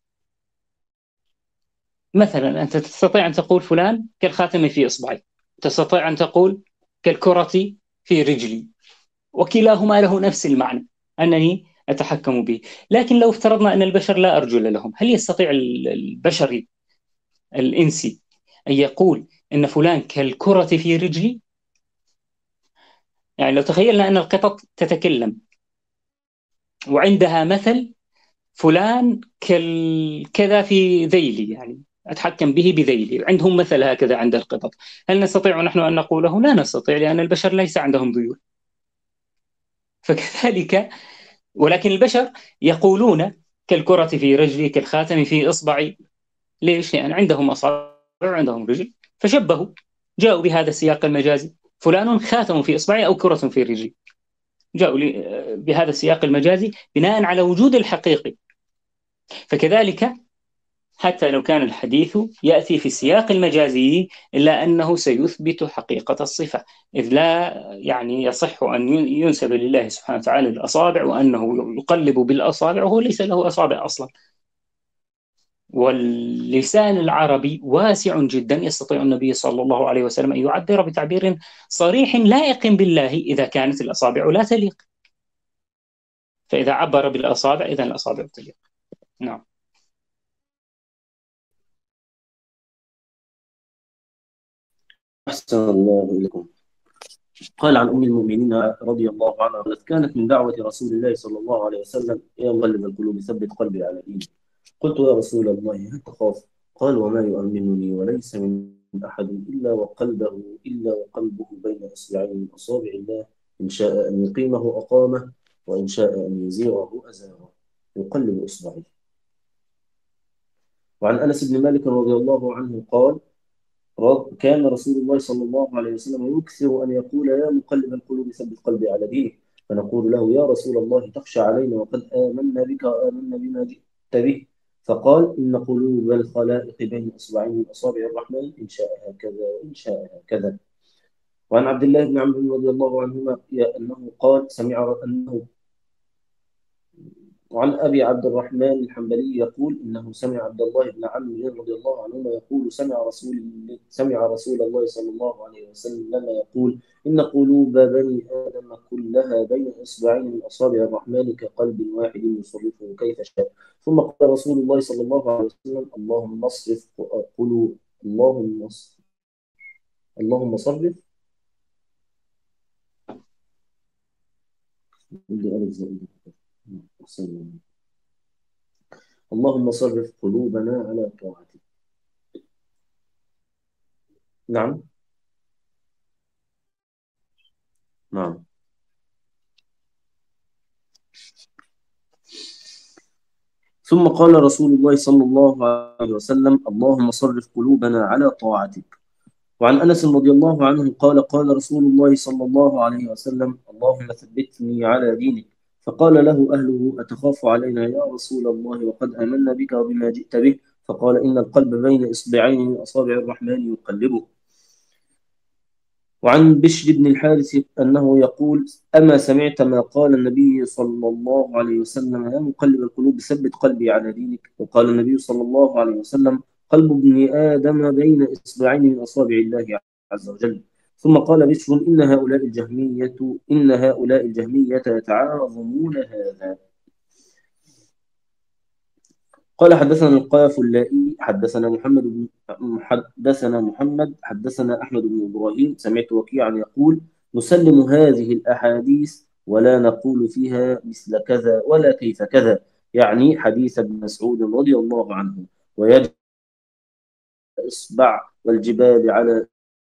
مثلا أنت تستطيع أن تقول فلان كالخاتم في إصبعي، تستطيع أن تقول كالكرة في رجلي، وكلاهما له نفس المعنى، أنني أتحكم به. لكن لو افترضنا أن البشر لا أرجل لهم، هل يستطيع البشري الإنسي أن يقول إن فلان كالكرة في رجلي؟ يعني لو تخيلنا أن القطط تتكلم وعندها مثل فلان كذا في ذيلي، يعني أتحكم به بذيلي، عندهم مثل هكذا عند القطط، هل نستطيع نحن أن نقوله؟ لا نستطيع، لأن البشر ليس عندهم ذيول. فكذلك، ولكن البشر يقولون كالكرة في رجلي، كالخاتم في إصبعي. ليش؟ لأن عندهم أصابع وعندهم رجل، فشبهوا، جاءوا بهذا السياق المجازي، فلان خاتم في إصبعي أو كرة في رجلي، جاءوا بهذا السياق المجازي بناء على وجود الحقيقي. فكذلك حتى لو كان الحديث يأتي في السياق المجازي إلا أنه سيثبت حقيقة الصفة، إذ لا يعني يصح أن ينسب لله سبحانه وتعالى الأصابع وأنه يقلب بالأصابع وهو ليس له أصابع أصلا. واللسان العربي واسع جدا، يستطيع النبي صلى الله عليه وسلم أن يعبر بتعبير صريح لائق بالله إذا كانت الأصابع لا تليق، فإذا عبر بالأصابع إذا الأصابع تليق. نعم. أحسن الله إليكم. قال عن أم المؤمنين رضي الله عنها قالت: كانت من دعوة رسول الله صلى الله عليه وسلم: يا مقلب القلوب ثبت قلبي على دينك. قلت: يا رسول الله هل تخاف؟ قال: وما يؤمنني وليس من أحد إلا وقلبه إلا وقلبه بين إصبعين من أصابع الله، إن شاء أن يقيمه أقامه وإن شاء أن يزيغه أزاغه، يقلب إصبعه. وعن أنس بن مالك رضي الله عنه قال: كان رسول الله صلى الله عليه وسلم يكثر أن يقول: يا مقلب القلوب ثبت قلبي على دينك. فنقول له: يا رسول الله تخشى علينا وقد آمنا بك وآمنا بما جئت به. فقال: إن قلوب الخلائق بين إصبعين من أصابع الرحمن، إن شاء هكذا وإن شاء هكذا. وعن عبد الله بن عمرو رضي الله عنهما أنه قال: سمع أنه وعن أبي عبد الرحمن الحنبلي يقول: إنه سمع عبد الله بن عمرو رضي الله عنهما يقول: سمع رسول سمع رسول الله صلى الله عليه وسلم يقول: إن قلوب بني آدم كلها بين إصبعين من أصابع الرحمن كقلب واحد يصرفه كيف شاء. ثم قال رسول الله صلى الله عليه وسلم: اللهم اصرف قلوب اللهم اصرف اللهم صرف اللهم صرف قلوبنا على طاعتك. نعم نعم. ثم قال رسول الله صلى الله عليه وسلم: اللهم صرف قلوبنا على طاعتك. وعن أنس رضي الله عنه قال: قال رسول الله صلى الله عليه وسلم: اللهم ثبتني على دينك. فقال له أهله: أتخاف علينا يا رسول الله وقد آمنا بك وبما جئت به؟ فقال: إن القلب بين إصبعين من أصابع الرحمن يقلبه. وعن بشر بن الحارث أنه يقول: أما سمعت ما قال النبي صلى الله عليه وسلم: يا مقلب القلوب ثبت قلبي على دينك. وقال النبي صلى الله عليه وسلم: قلب ابن آدم بين إصبعين من أصابع الله عز وجل. ثم قال بشر: إن هؤلاء الجهمية إن هؤلاء الجهمية يتعاظمون هذا. قال حدثنا القافلائي حدثنا محمد بن حدثنا محمد حدثنا أحمد بن إبراهيم سمعت وكيعا يقول نسلم هذه الأحاديث ولا نقول فيها مثل كذا ولا كيف كذا، يعني حديث ابن مسعود رضي الله عنه، ويد إصبع والجبال على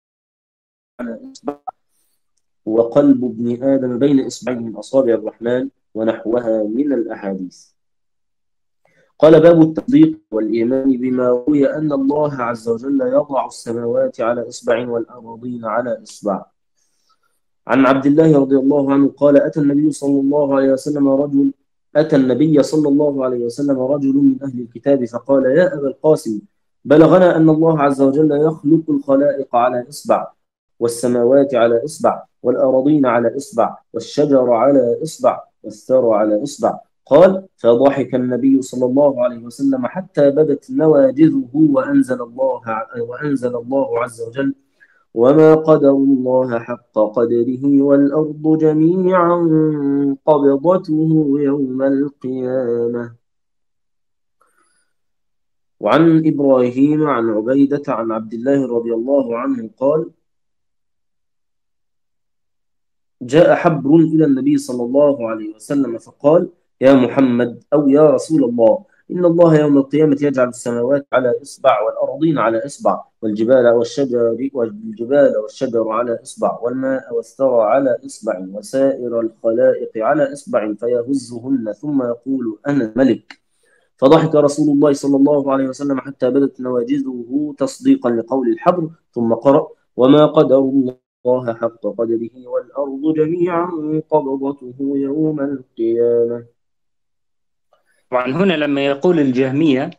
إصبع وقلب ابن آدم بين إصبعين من أصابع الرحمن ونحوها من الأحاديث. قال باب التصديق والإيمان بما روي أن الله عز وجل يضع السماوات على إصبع والأراضين على إصبع. عن عبد الله رضي الله عنه قال أتى النبي صلى الله عليه وسلم رجل أتى النبي صلى الله عليه وسلم رجل من أهل الكتاب فقال يا أبا القاسم بلغنا أن الله عز وجل يخلق الخلائق على إصبع، والسماوات على إصبع، والأراضين على إصبع، والشجر على إصبع، والثرى على إصبع. قال فضحك النبي صلى الله عليه وسلم حتى بدت نواجذه وأنزل الله وأنزل الله عز وجل وما قدر الله حق قدره والأرض جميعا قبضته يوم القيامة. وعن إبراهيم عن عبيدة عن عبد الله رضي الله عنه قال جاء حبر إلى النبي صلى الله عليه وسلم فقال يا محمد أو يا رسول الله إن الله يوم القيامة يجعل السماوات على إصبع والأرضين على إصبع والجبال والشجر والجبال والشجر على إصبع والماء والثرى على إصبع وسائر الخلائق على إصبع فيهزهن ثم يقول أنا الملك. فضحك رسول الله صلى الله عليه وسلم حتى بدت نواجذه تصديقا لقول الحبر ثم قرأ وما قدر الله حق قدره والأرض جميعا قبضته يوم القيامة. طبعا هنا لما يقول الجهمية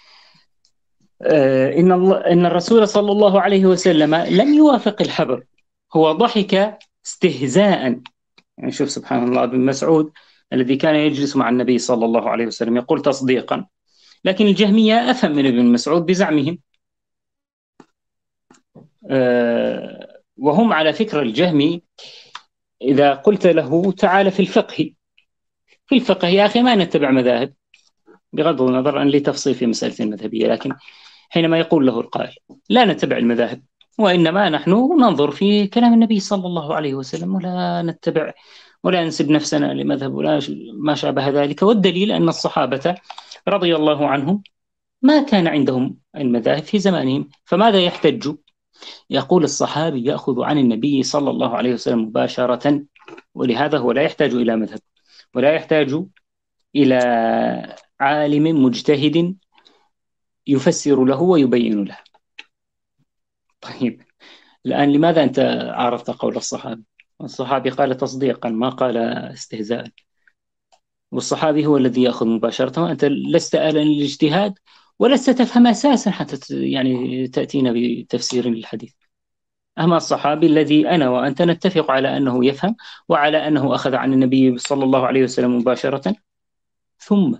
آه إن, الله إن الرسول صلى الله عليه وسلم لم يوافق الحبر، هو ضحك استهزاء. يعني شوف سبحان الله، ابن مسعود الذي كان يجلس مع النبي صلى الله عليه وسلم يقول تصديقا، لكن الجهمية أفهم من ابن مسعود بزعمهم. آه وهم على فكرة الجهمي إذا قلت له تعال في الفقه في الفقه يا أخي ما نتبع مذاهب، بغض النظر عن لي تفصيل في مسألة المذهبية، لكن حينما يقول له القائل لا نتبع المذاهب وإنما نحن ننظر في كلام النبي صلى الله عليه وسلم ولا نتبع ولا ننسب نفسنا لمذهب ولا ما شابه ذلك، والدليل أن الصحابة رضي الله عنهم ما كان عندهم المذاهب في زمانهم، فماذا يحتج؟ يقول الصحابي يأخذ عن النبي صلى الله عليه وسلم مباشرة، ولهذا هو لا يحتاج إلى مذهب ولا يحتاج إلى عالم مجتهد يفسر له ويبين له. طيب الآن لماذا أنت عرفت قول الصحابي؟ الصحابي قال تصديقا ما قال استهزاء، والصحابي هو الذي يأخذ مباشرة، وأنت لست أهلا للاجتهاد ولست تفهم أساسا حتى يعني تأتينا بتفسير للحديث. أما الصحابي الذي أنا وأنت نتفق على أنه يفهم وعلى أنه أخذ عن النبي صلى الله عليه وسلم مباشرة، ثم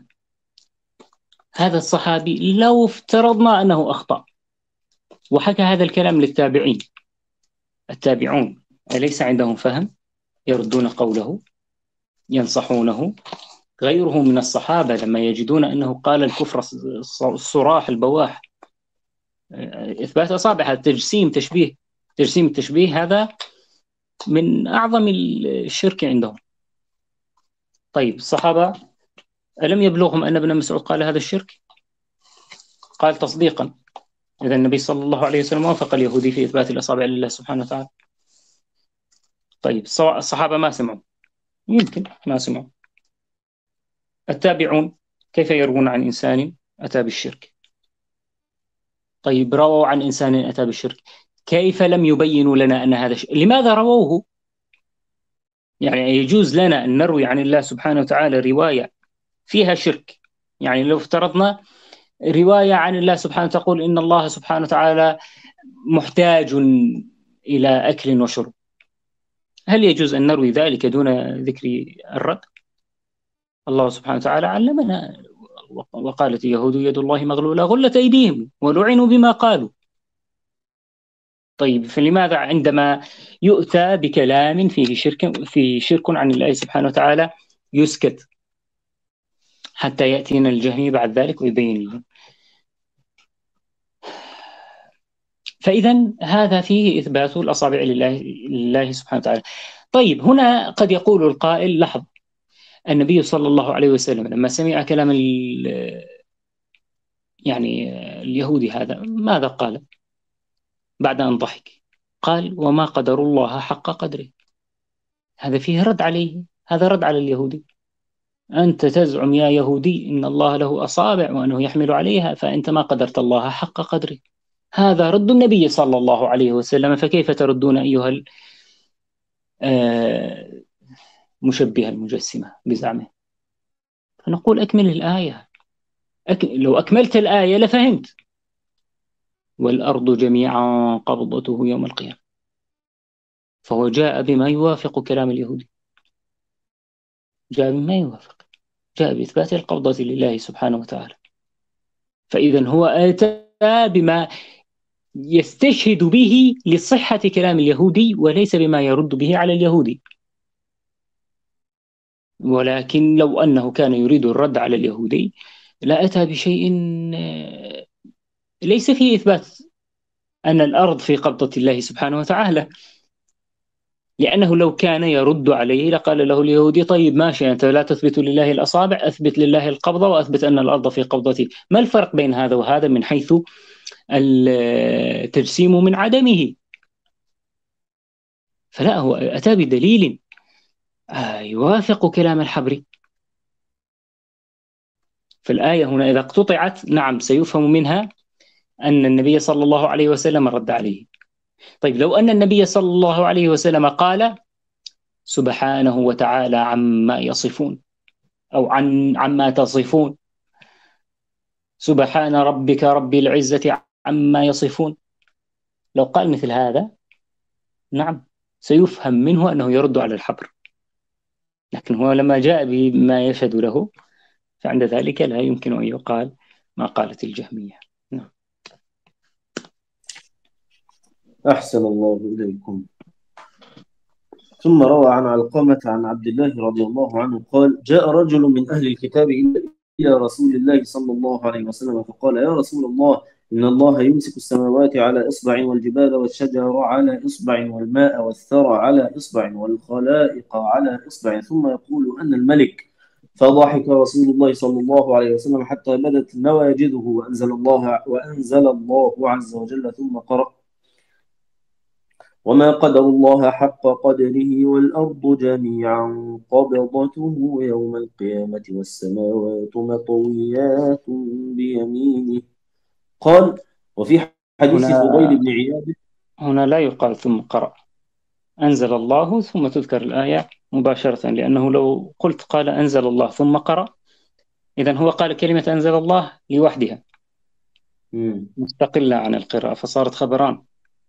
هذا الصحابي لو افترضنا أنه أخطأ وحكى هذا الكلام للتابعين، التابعون أليس عندهم فهم؟ يردون قوله ينصحونه. غيره من الصحابة لما يجدون أنه قال الكفر الصراح البواح، إثبات أصابع، تجسيم تشبيه تجسيم التشبيه هذا من أعظم الشرك عندهم. طيب الصحابة ألم يبلغهم أن ابن مسعود قال هذا الشرك؟ قال تصديقا. إذا النبي صلى الله عليه وسلم وافق اليهودي في إثبات الأصابع لله سبحانه وتعالى. طيب الصحابة ما سمعوا، يمكن ما سمعوا. التابعون كيف يروون عن إنسان أتى بالشرك؟ طيب رووا عن إنسان أتى بالشرك، كيف لم يبينوا لنا أن هذا شرك؟ لماذا رووه؟ يعني يجوز لنا أن نروي عن الله سبحانه وتعالى رواية فيها شرك، يعني لو افترضنا رواية عن الله سبحانه تقول إن الله سبحانه وتعالى محتاج إلى أكل وشرب، هل يجوز أن نروي ذلك دون ذكر الرد؟ الله سبحانه وتعالى علمنا وقالت اليهود يد الله مغلولة غلت أيديهم ولعنوا بما قالوا. طيب فلماذا عندما يؤتى بكلام فيه شرك فيه شرك عن الله سبحانه وتعالى يسكت؟ حتى يأتينا الجهمي بعد ذلك ويبين لنا. فإذا هذا فيه إثبات الأصابع لله, لله سبحانه وتعالى. طيب هنا قد يقول القائل لحظ، النبي صلى الله عليه وسلم لما سمع كلام يعني اليهودي هذا ماذا قال بعد أن ضحك؟ قال وما قدر الله حق قدره. هذا فيه رد عليه، هذا رد على اليهودي. أنت تزعم يا يهودي إن الله له أصابع وأنه يحمل عليها، فأنت ما قدرت الله حق قدره. هذا رد النبي صلى الله عليه وسلم، فكيف تردون أيها المشبهة المجسمة بزعمه؟ فنقول أكمل الآية. أك... لو أكملت الآية لفهمت. والأرض جميعا قبضته يوم القيامة. فهو جاء بما يوافق كلام اليهودي، جاء بما يوافق، جاء بإثبات القبضة لله سبحانه وتعالى. فإذا هو أتى بما يستشهد به لصحة كلام اليهودي وليس بما يرد به على اليهودي. ولكن لو أنه كان يريد الرد على اليهودي لأتى بشيء ليس فيه إثبات أن الأرض في قبضة الله سبحانه وتعالى، لأنه لو كان يرد عليه لقال له اليهودي طيب ماشي، أنت لا تثبت لله الأصابع، أثبت لله القبضة وأثبت أن الأرض في قبضته. ما الفرق بين هذا وهذا من حيث التجسيم من عدمه؟ فلا، هو أتى بدليل يوافق كلام الحبري. فالآية هنا إذا اقتطعت نعم سيفهم منها أن النبي صلى الله عليه وسلم رد عليه. طيب لو أن النبي صلى الله عليه وسلم قال سبحانه وتعالى عما يصفون، أو عن عما تصفون، سبحان ربك رب العزة عما يصفون، لو قال مثل هذا نعم سيفهم منه أنه يرد على الحبر. لكن هو لما جاء بما يشهد له فعند ذلك لا يمكن أن يقال ما قالت الجهمية. نعم. أحسن الله إليكم. ثم روى عن علقمة عن عبد الله رضي الله عنه قال جاء رجل من أهل الكتاب إلى رسول الله صلى الله عليه وسلم فقال يا رسول الله إن الله يمسك السماوات على إصبع والجبال والشجر على إصبع والماء والثرى على إصبع والخلائق على إصبع ثم يقول أنا الملك. فضحك رسول الله صلى الله عليه وسلم حتى بدت نواجذه وأنزل الله وأنزل الله عز وجل ثم قرأ وما قدر الله حق قدره والأرض جميعا قبضته يوم القيامة والسماوات مطويات بيمينه. قال وفي حديث فضيل بن عياض هنا لا يقال ثم قرأ، أنزل الله ثم تذكر الآية مباشرة، لأنه لو قلت قال أنزل الله ثم قرأ إذن هو قال كلمة أنزل الله لوحدها مم. مستقلة عن القراءة فصارت خبران.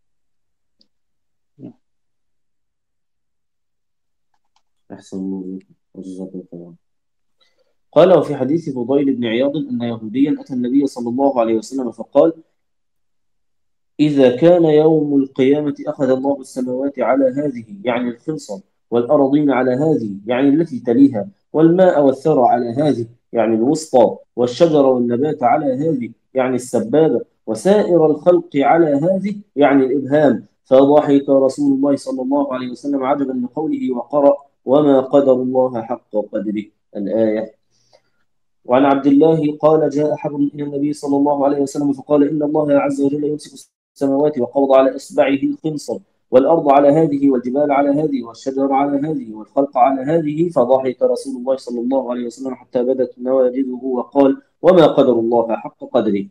أحسن الله وجزاكم الله. قال وفي حديث فضيل بن عياض أن يهوديا أتى النبي صلى الله عليه وسلم فقال إذا كان يوم القيامة أخذ الله السماوات على هذه يعني الخنصر والأراضين على هذه يعني التي تليها والماء والثرى على هذه يعني الوسطى والشجر والنبات على هذه يعني السبابة وسائر الخلق على هذه يعني الإبهام. فضحك رسول الله صلى الله عليه وسلم عجبا لقوله وقرأ وما قدر الله حق قدره الآية. وعن عبد الله قال جاء حبر إلى النبي صلى الله عليه وسلم فقال إن الله عز وجل يمسك السماوات وقبض على إصبعه الخنصر والأرض على هذه والجبال على هذه والشجر على هذه والخلق على هذه. فضحك رسول الله صلى الله عليه وسلم حتى بدت نواجذه وقال وما قدر الله حق قدره.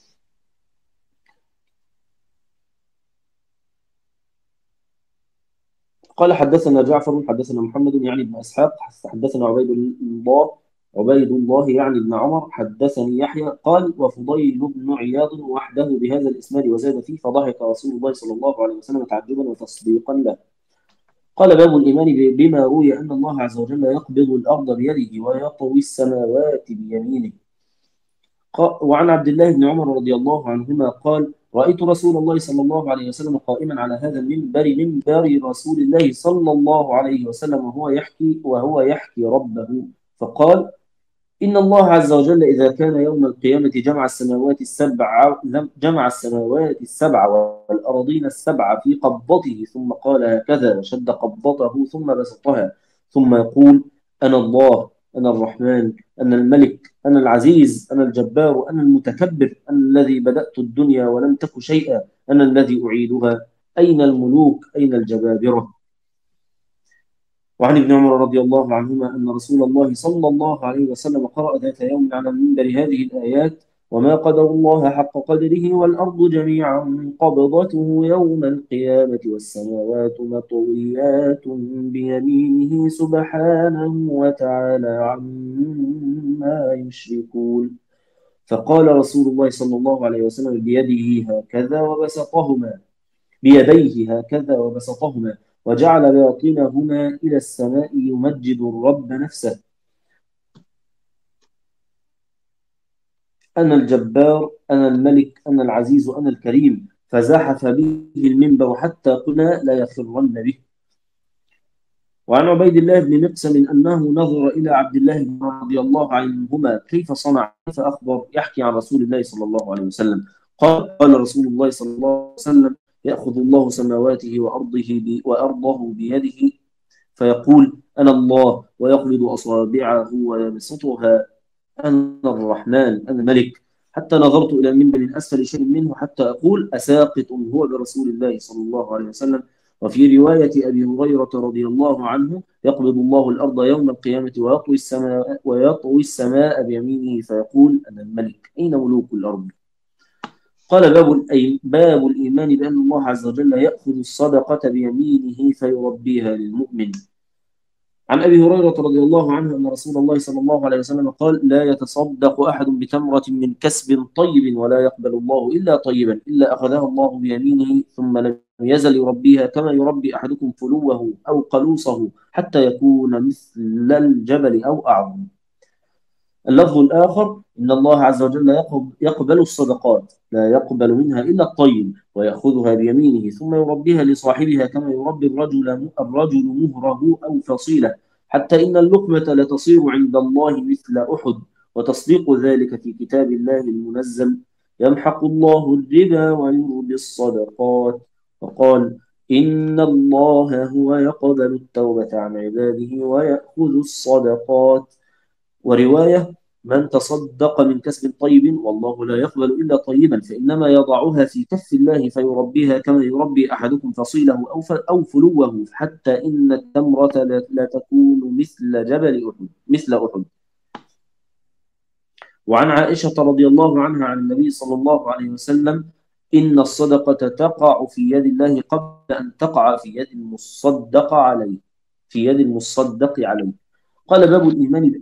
قال حدثنا جعفر حدثنا محمد يعني ابن إسحاق حدثنا عبيد الله عبيد الله يعني ابن عمر حدثني يحيى قال وفضيل بن عياض وحده بهذا الإسناد وزاد فيه فضحك رسول الله صلى الله عليه وسلم تعجبا وتصديقا له. قال باب الإيمان بما روي أن الله عز وجل يقبض الأرض بيده ويطوي السماوات بيمينه. وعن عبد الله بن عمر رضي الله عنهما قال رأيت رسول الله صلى الله عليه وسلم قائما على هذا المنبر منبر رسول الله صلى الله عليه وسلم وهو يحكي وهو يحكي ربه فقال إن الله عز وجل إذا كان يوم القيامة جمع السماوات السبع جمع السماوات السبع والأرضين السبع في قبضته ثم قال هكذا وشد قبضته ثم بسطها ثم يقول أنا الله أنا الرحمن أنا الملك أنا العزيز أنا الجبار أنا المتكبر أنا الذي بدأت الدنيا ولم تك شيئا أنا الذي أعيدها أين الملوك أين الجبابرة. وعن ابن عمر رضي الله عنهما أن رسول الله صلى الله عليه وسلم قرأ ذات يوم على المنبر هذه الآيات وما قدر الله حق قدره والأرض جميعا قبضته يوم القيامة والسماوات مطويات بيمينه سبحانه وتعالى عما يشركون. فقال رسول الله صلى الله عليه وسلم بيده هكذا وبسطهما بيديه هكذا وبسطهما وجعل باطنهما إلى السماء يمجد الرب نفسه أنا الجبار أنا الملك أنا العزيز أنا الكريم فزحف به المنبر حتى قلنا لا يخرن به. وعن عبيد الله بن مقسم أنه نظر إلى عبد الله بن رضي الله عنهما كيف صنع فأخبر يحكي عن رسول الله صلى الله عليه وسلم قال قال رسول الله صلى الله عليه وسلم يأخذ الله سماواته وأرضه وأرضه بيده فيقول أنا الله ويقبض أصابعه ويبسطها أنا الرحمن أنا الملك حتى نظرت إلى المنبر من أسفل شيء منه حتى أقول أساقط هو برسول الله صلى الله عليه وسلم. وفي رواية أبي هريرة رضي الله عنه يقبض الله الأرض يوم القيامة ويطوي السماء ويطوي السماء بيمينه فيقول أنا الملك أين ملوك الأرض. قال باب باب الإيمان بأن الله عز وجل يأخذ الصدقة بيمينه فيربيها للمؤمن. عن أبي هريرة رضي الله عنه أن رسول الله صلى الله عليه وسلم قال لا يتصدق أحد بتمرة من كسب طيب ولا يقبل الله إلا طيبا إلا أخذها الله بيمينه ثم لم يزل يربيها كما يربي أحدكم فلوه أو قلوصه حتى يكون مثل الجبل أو أعظم. اللفظ الآخر إن الله عز وجل يقبل الصدقات لا يقبل منها إلا الطيب ويأخذها بيمينه ثم يربيها لصاحبها كما يربي الرجل الرجل مهره أو فصيلة حتى إن اللقمة لتصير عند الله مثل أحد وتصديق ذلك في كتاب الله المنزل يمحق الله الربا ويربي الصدقات. وقال إن الله هو يقبل التوبة عن عباده ويأخذ الصدقات. ورواية من تصدق من كسب طيب والله لا يقبل إلا طيبا فإنما يضعها في كف الله فيربيها كما يربي أحدكم فصيله أو أو فلوه حتى إن التمرة لا تكون مثل جبل أحد مثل أحد. وعن عائشة رضي الله عنها عن النبي صلى الله عليه وسلم إن الصدقة تقع في يد الله قبل أن تقع في يد المصدق عليه في يد المصدق عليه. قال باب الإيمان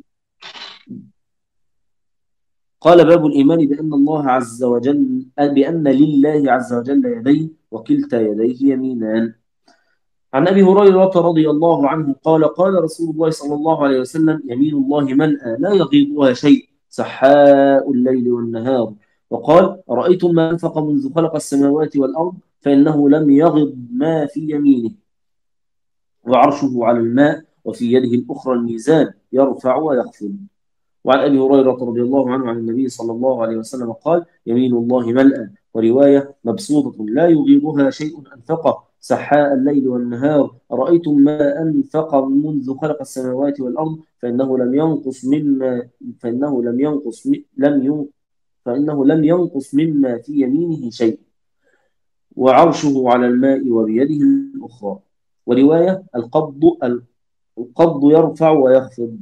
قال باب الإيمان بأن الله عز وجل بأن لله عز وجل يدين وكلتا يديه يمينان. عن أبي هريرة رضي الله عنه قال قال رسول الله صلى الله عليه وسلم يمين الله ملأى لا يغيضها شيء سحاء الليل والنهار. وقال أرأيتم ما أنفق منذ خلق السماوات والأرض فإنه لم يغض ما في يمينه وعرشه على الماء وفي يده الأخرى الميزان يرفع ويخفض. وعن أبي هريرة رضي الله عنه عن النبي صلى الله عليه وسلم قال يمين الله ملأى ورواية مبسوطة لا يغيضها شيء أنفقه سحاء الليل والنهار أرأيتم ما أنفق منذ خلق السماوات والأرض فإنه لم ينقص مما فإنه لم ينقص لم ين فإنه لم ينقص مما في يمينه شيء وعرشه على الماء وبيده الأخرى. ورواية القبض القبض يرفع ويخفض.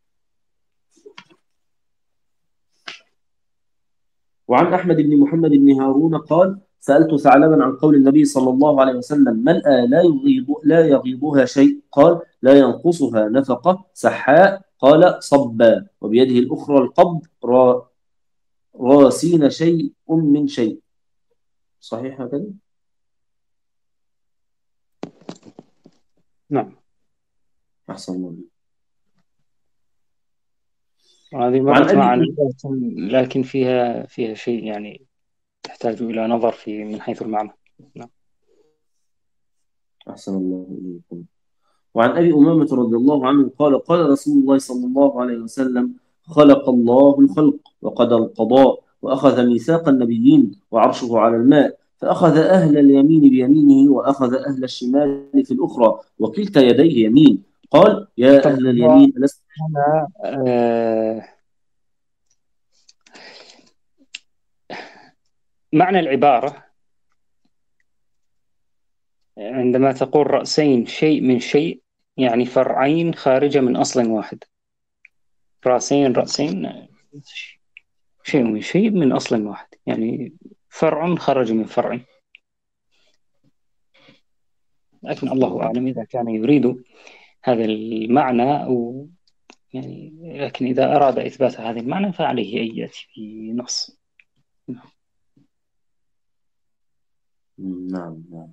وعن أحمد بن محمد بن هارون قال سألت ثعلبا عن قول النبي صلى الله عليه وسلم ملأى لا يغيض لا يغيضها شيء قال لا ينقصها نفقة سحاء قال صبا وبيده الأخرى القبض را راسين شيء من شيء. صحيح هكذا؟ نعم أحسن الله. هذه مرت معنا لكن فيها فيها شيء يعني تحتاج إلى نظر في من حيث المعنى. نعم. أحسن الله إليكم. وعن أبي أمامة رضي الله عنه قال قال رسول الله صلى الله عليه وسلم خلق الله الخلق وقضى القضاء وأخذ ميثاق النبيين وعرشه على الماء، فأخذ أهل اليمين بيمينه وأخذ أهل الشمال في الأخرى وكلتا يديه يمين. قال يا طب أهل هو اليمين ألست هنا آه معنى العبارة عندما تقول رأسين شيء من شيء، يعني فرعين خارجة من أصل واحد. رأسين رأسين شيء من شيء من أصل واحد، يعني فرع خرج من فرع. لكن الله أعلم إذا كان يريد هذا المعنى أو يعني، لكن إذا أراد إثبات هذا المعنى فعليه أن يأتي بنص. نعم نعم.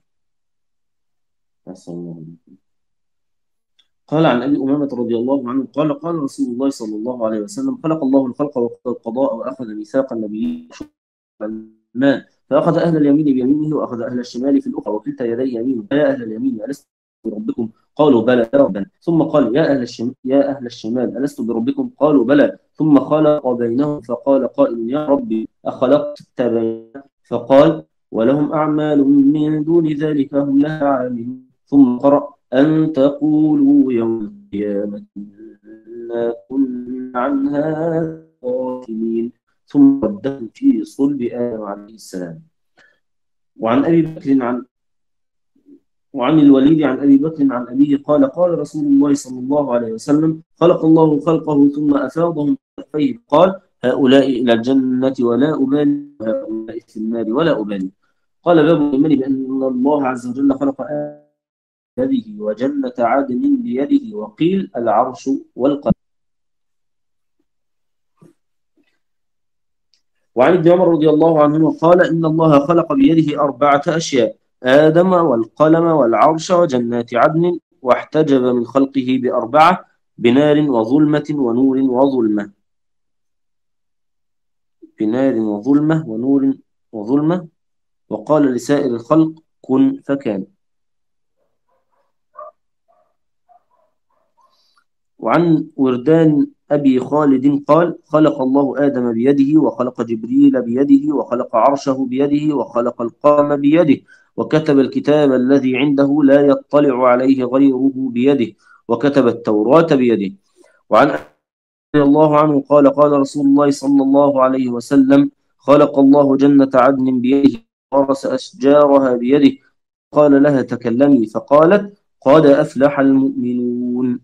أحسن. قال عن أبي أمامة رضي الله عنه قال قال رسول الله صلى الله عليه وسلم خلق الله الخلق وقضى القضاء وأخذ ميثاق النبيين الماء، فأخذ أهل اليمين بيمينه وأخذ أهل الشمال في الأخرى وكلتا يديه يمين. يا أهل اليمين ألست بربكم؟ قالوا بلى يا ربنا. ثم قال يا أهل الشمال يا أهل الشمال ألست بربكم؟ قالوا بلى. ثم خلق بينهم فقال قائل يا ربي أخلقت بينهم؟ فقال ولهم أعمال من دون ذلك هم لها عاملون. ثم قرأ أن تقولوا يوم القيامة إنا كنا عن هذا غافلين. ثم ردهم في صلب آدم عليه السلام. وعن أبي بكر عن وعن الوليد عن أبي بكر عن أبيه قال قال رسول الله صلى الله عليه وسلم خلق الله خلقه ثم أفاضهم كفيه قال هؤلاء إلى الجنة ولا أبالي وهؤلاء في النار ولا أبالي. قال باب الإيمان بأن الله عز وجل خلق آدم بيده وجنة عدن بيده، وقيل العرش والقلم. وعن ابن عمر رضي الله عنهما قال إن الله خلق بيده أربعة أشياء: آدم والقلم والعرش وجنات عدن، واحتجب من خلقه بأربعة: بنار وظلمة ونور وظلمة بنار وظلمة ونور وظلمة وقال لسائر الخلق كن فكان. وعن وردان أبي خالد قال خلق الله آدم بيده وخلق جبريل بيده وخلق عرشه بيده وخلق القلم بيده وكتب الكتاب الذي عنده لا يطلع عليه غيره بيده وكتب التوراة بيده. وعن رضي الله عنه قال قال رسول الله صلى الله عليه وسلم خلق الله جنة عدن بيده ورس أشجارها بيده قال لها تكلمي فقالت قد أفلح المؤمنون.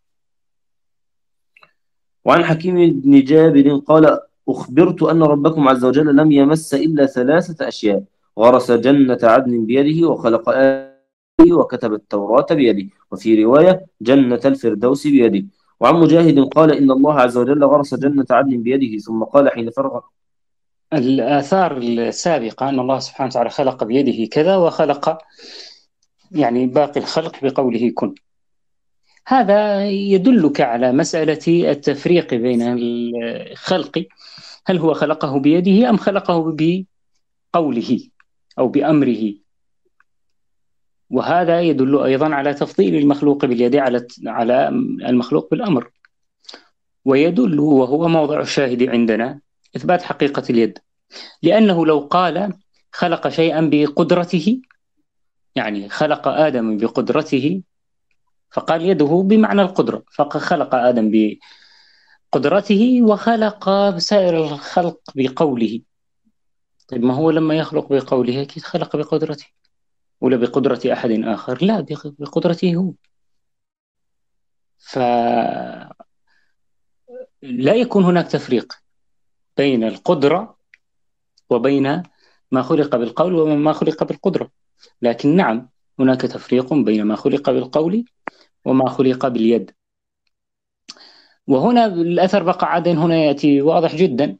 وعن حكيم بن جابر قال أخبرت أن ربكم عز وجل لم يمس إلا ثلاثة أشياء: غرس جنة عدن بيده وخلق آدم وكتب التوراة بيده، وفي رواية جنة الفردوس بيده. وعن مجاهد قال إن الله عز وجل غرس جنة عدن بيده ثم قال حين فرغ الآثار السابقة أن الله سبحانه وتعالى خلق بيده كذا وخلق يعني باقي الخلق بقوله كن. هذا يدلك على مسألة التفريق بين الخلق، هل هو خلقه بيده أم خلقه بقوله أو بأمره. وهذا يدل أيضا على تفضيل المخلوق باليد على على المخلوق بالأمر. ويدل وهو موضع الشاهد عندنا إثبات حقيقة اليد، لأنه لو قال خلق شيئا بقدرته، يعني خلق آدم بقدرته، فقال يده بمعنى القدرة، فخلق آدم بقدرته وخلق سائر الخلق بقوله. طيب ما هو لما يخلق بقوله أكيد خلق بقدرته، ولا بقدرة أحد آخر؟ لا، بقدرته هو. فلا يكون هناك تفريق بين القدرة وبين ما خلق بالقول وما خلق بالقدرة، لكن نعم هناك تفريق بين ما خلق بالقول وما خلق باليد. وهنا الأثر بقى عدن هنا يأتي واضح جدا،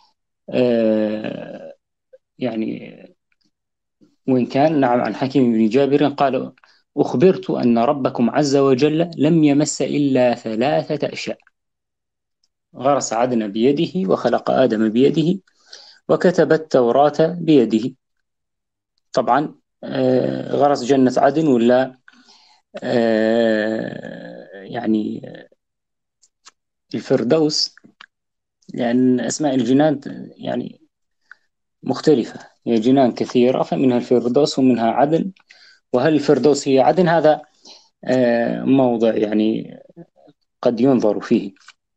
آه يعني وإن كان نعم عن حكيم بن جابر قال أخبرت أن ربكم عز وجل لم يمس إلا ثلاثة أشياء: غرس عدن بيده وخلق آدم بيده وكتب التوراة بيده. طبعا آه غرس جنة عدن ولا آه يعني الفردوس لأن أسماء الجنان يعني مختلفة، هي جنان كثيرة، فمنها الفردوس ومنها عدن. وهل الفردوس هي عدن؟ هذا آه، موضع يعني قد ينظر فيه.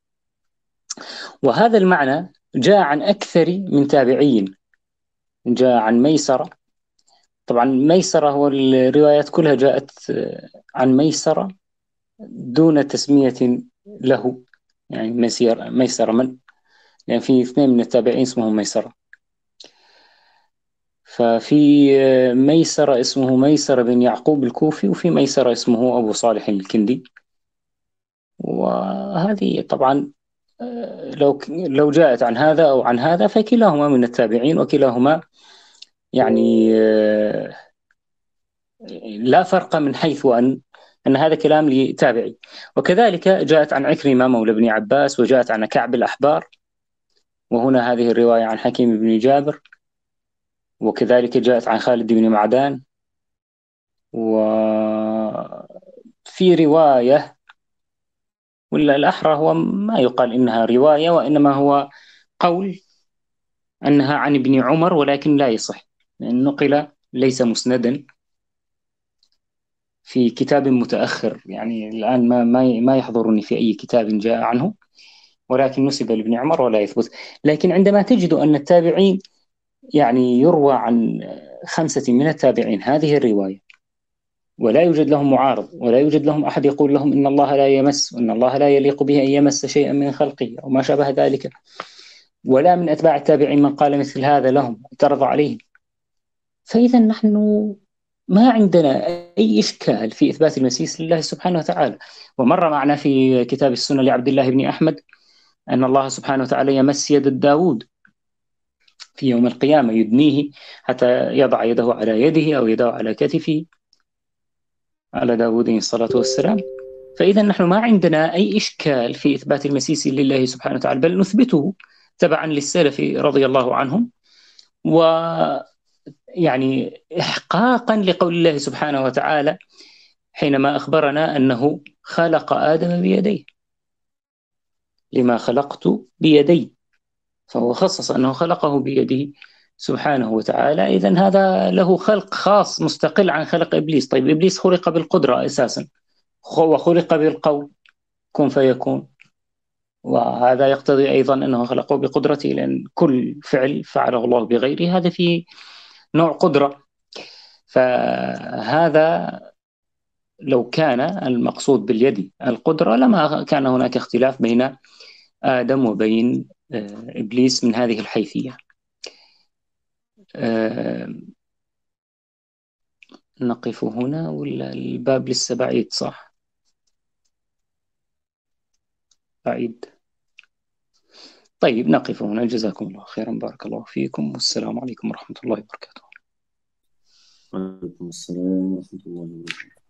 وهذا المعنى جاء عن أكثر من تابعي، جاء عن ميسرة. طبعا ميسرة، هو الروايات كلها جاءت آه، عن ميسرة دون تسمية له، يعني ميسر ميسرة من، يعني في اثنين من التابعين اسمهم ميسرة. ففي آه، ميسرة اسمه ميسرة بن يعقوب الكوفي، وفي ميسرة اسمه أبو صالح الكندي. وهذه طبعا آه، لو لو جاءت عن هذا أو عن هذا فكلاهما من التابعين، وكلاهما يعني آه، لا فرق من حيث أن أن هذا كلام لتابعي. وكذلك جاءت عن عكرمة مولى ابن عباس، وجاءت عن كعب الأحبار، وهنا هذه الرواية عن حكيم بن جابر، وكذلك جاءت عن خالد بن معدان. وفي رواية، ولا الأحرى هو ما يقال إنها رواية، وإنما هو قول أنها عن ابن عمر، ولكن لا يصح، لأن نقل ليس مسندا في كتاب متأخر، يعني الآن ما ما ما يحضرني في أي كتاب جاء عنه، ولكن نسب لابن عمر ولا يثبت. لكن عندما تجد أن التابعين، يعني يروى عن خمسة من التابعين هذه الرواية، ولا يوجد لهم معارض، ولا يوجد لهم أحد يقول لهم إن الله لا يمس، وإن الله لا يليق به أن يمس شيئا من خلقه أو ما شابه ذلك، ولا من أتباع التابعين من قال مثل هذا لهم اعترض عليهم، فإذا نحن ما عندنا أي إشكال في إثبات المسيس لله سبحانه وتعالى. ومر معنا في كتاب السنة لعبد الله بن أحمد أن الله سبحانه وتعالى يمس يد داود في يوم القيامة، يدنيه حتى يضع يده على يده أو يده على كتفه، على داود الصلاة والسلام. فإذا نحن ما عندنا أي إشكال في إثبات المسيس لله سبحانه وتعالى، بل نثبته تبعا للسلف رضي الله عنهم، ويعني إحقاقا لقول الله سبحانه وتعالى حينما أخبرنا أنه خلق آدم بيديه، لما خلقت بيدي، فهو خصص أنه خلقه بيده سبحانه وتعالى. إذن هذا له خلق خاص مستقل عن خلق إبليس. طيب إبليس خلق بالقدرة أساسا، وخلق بالقول كن فيكون، وهذا يقتضي أيضا أنه خلقه بقدرته، لأن كل فعل فعله الله بغيره هذا فيه نوع قدرة. فهذا لو كان المقصود باليد القدرة لما كان هناك اختلاف بين آدم وبين إبليس من هذه الحيثية. نقف هنا ولا الباب لسه بعيد؟ صح، بعيد. طيب نقف هنا، جزاكم الله خيرا، بارك الله فيكم، والسلام عليكم ورحمة الله وبركاته. وعليكم السلام ورحمة الله وبركاته.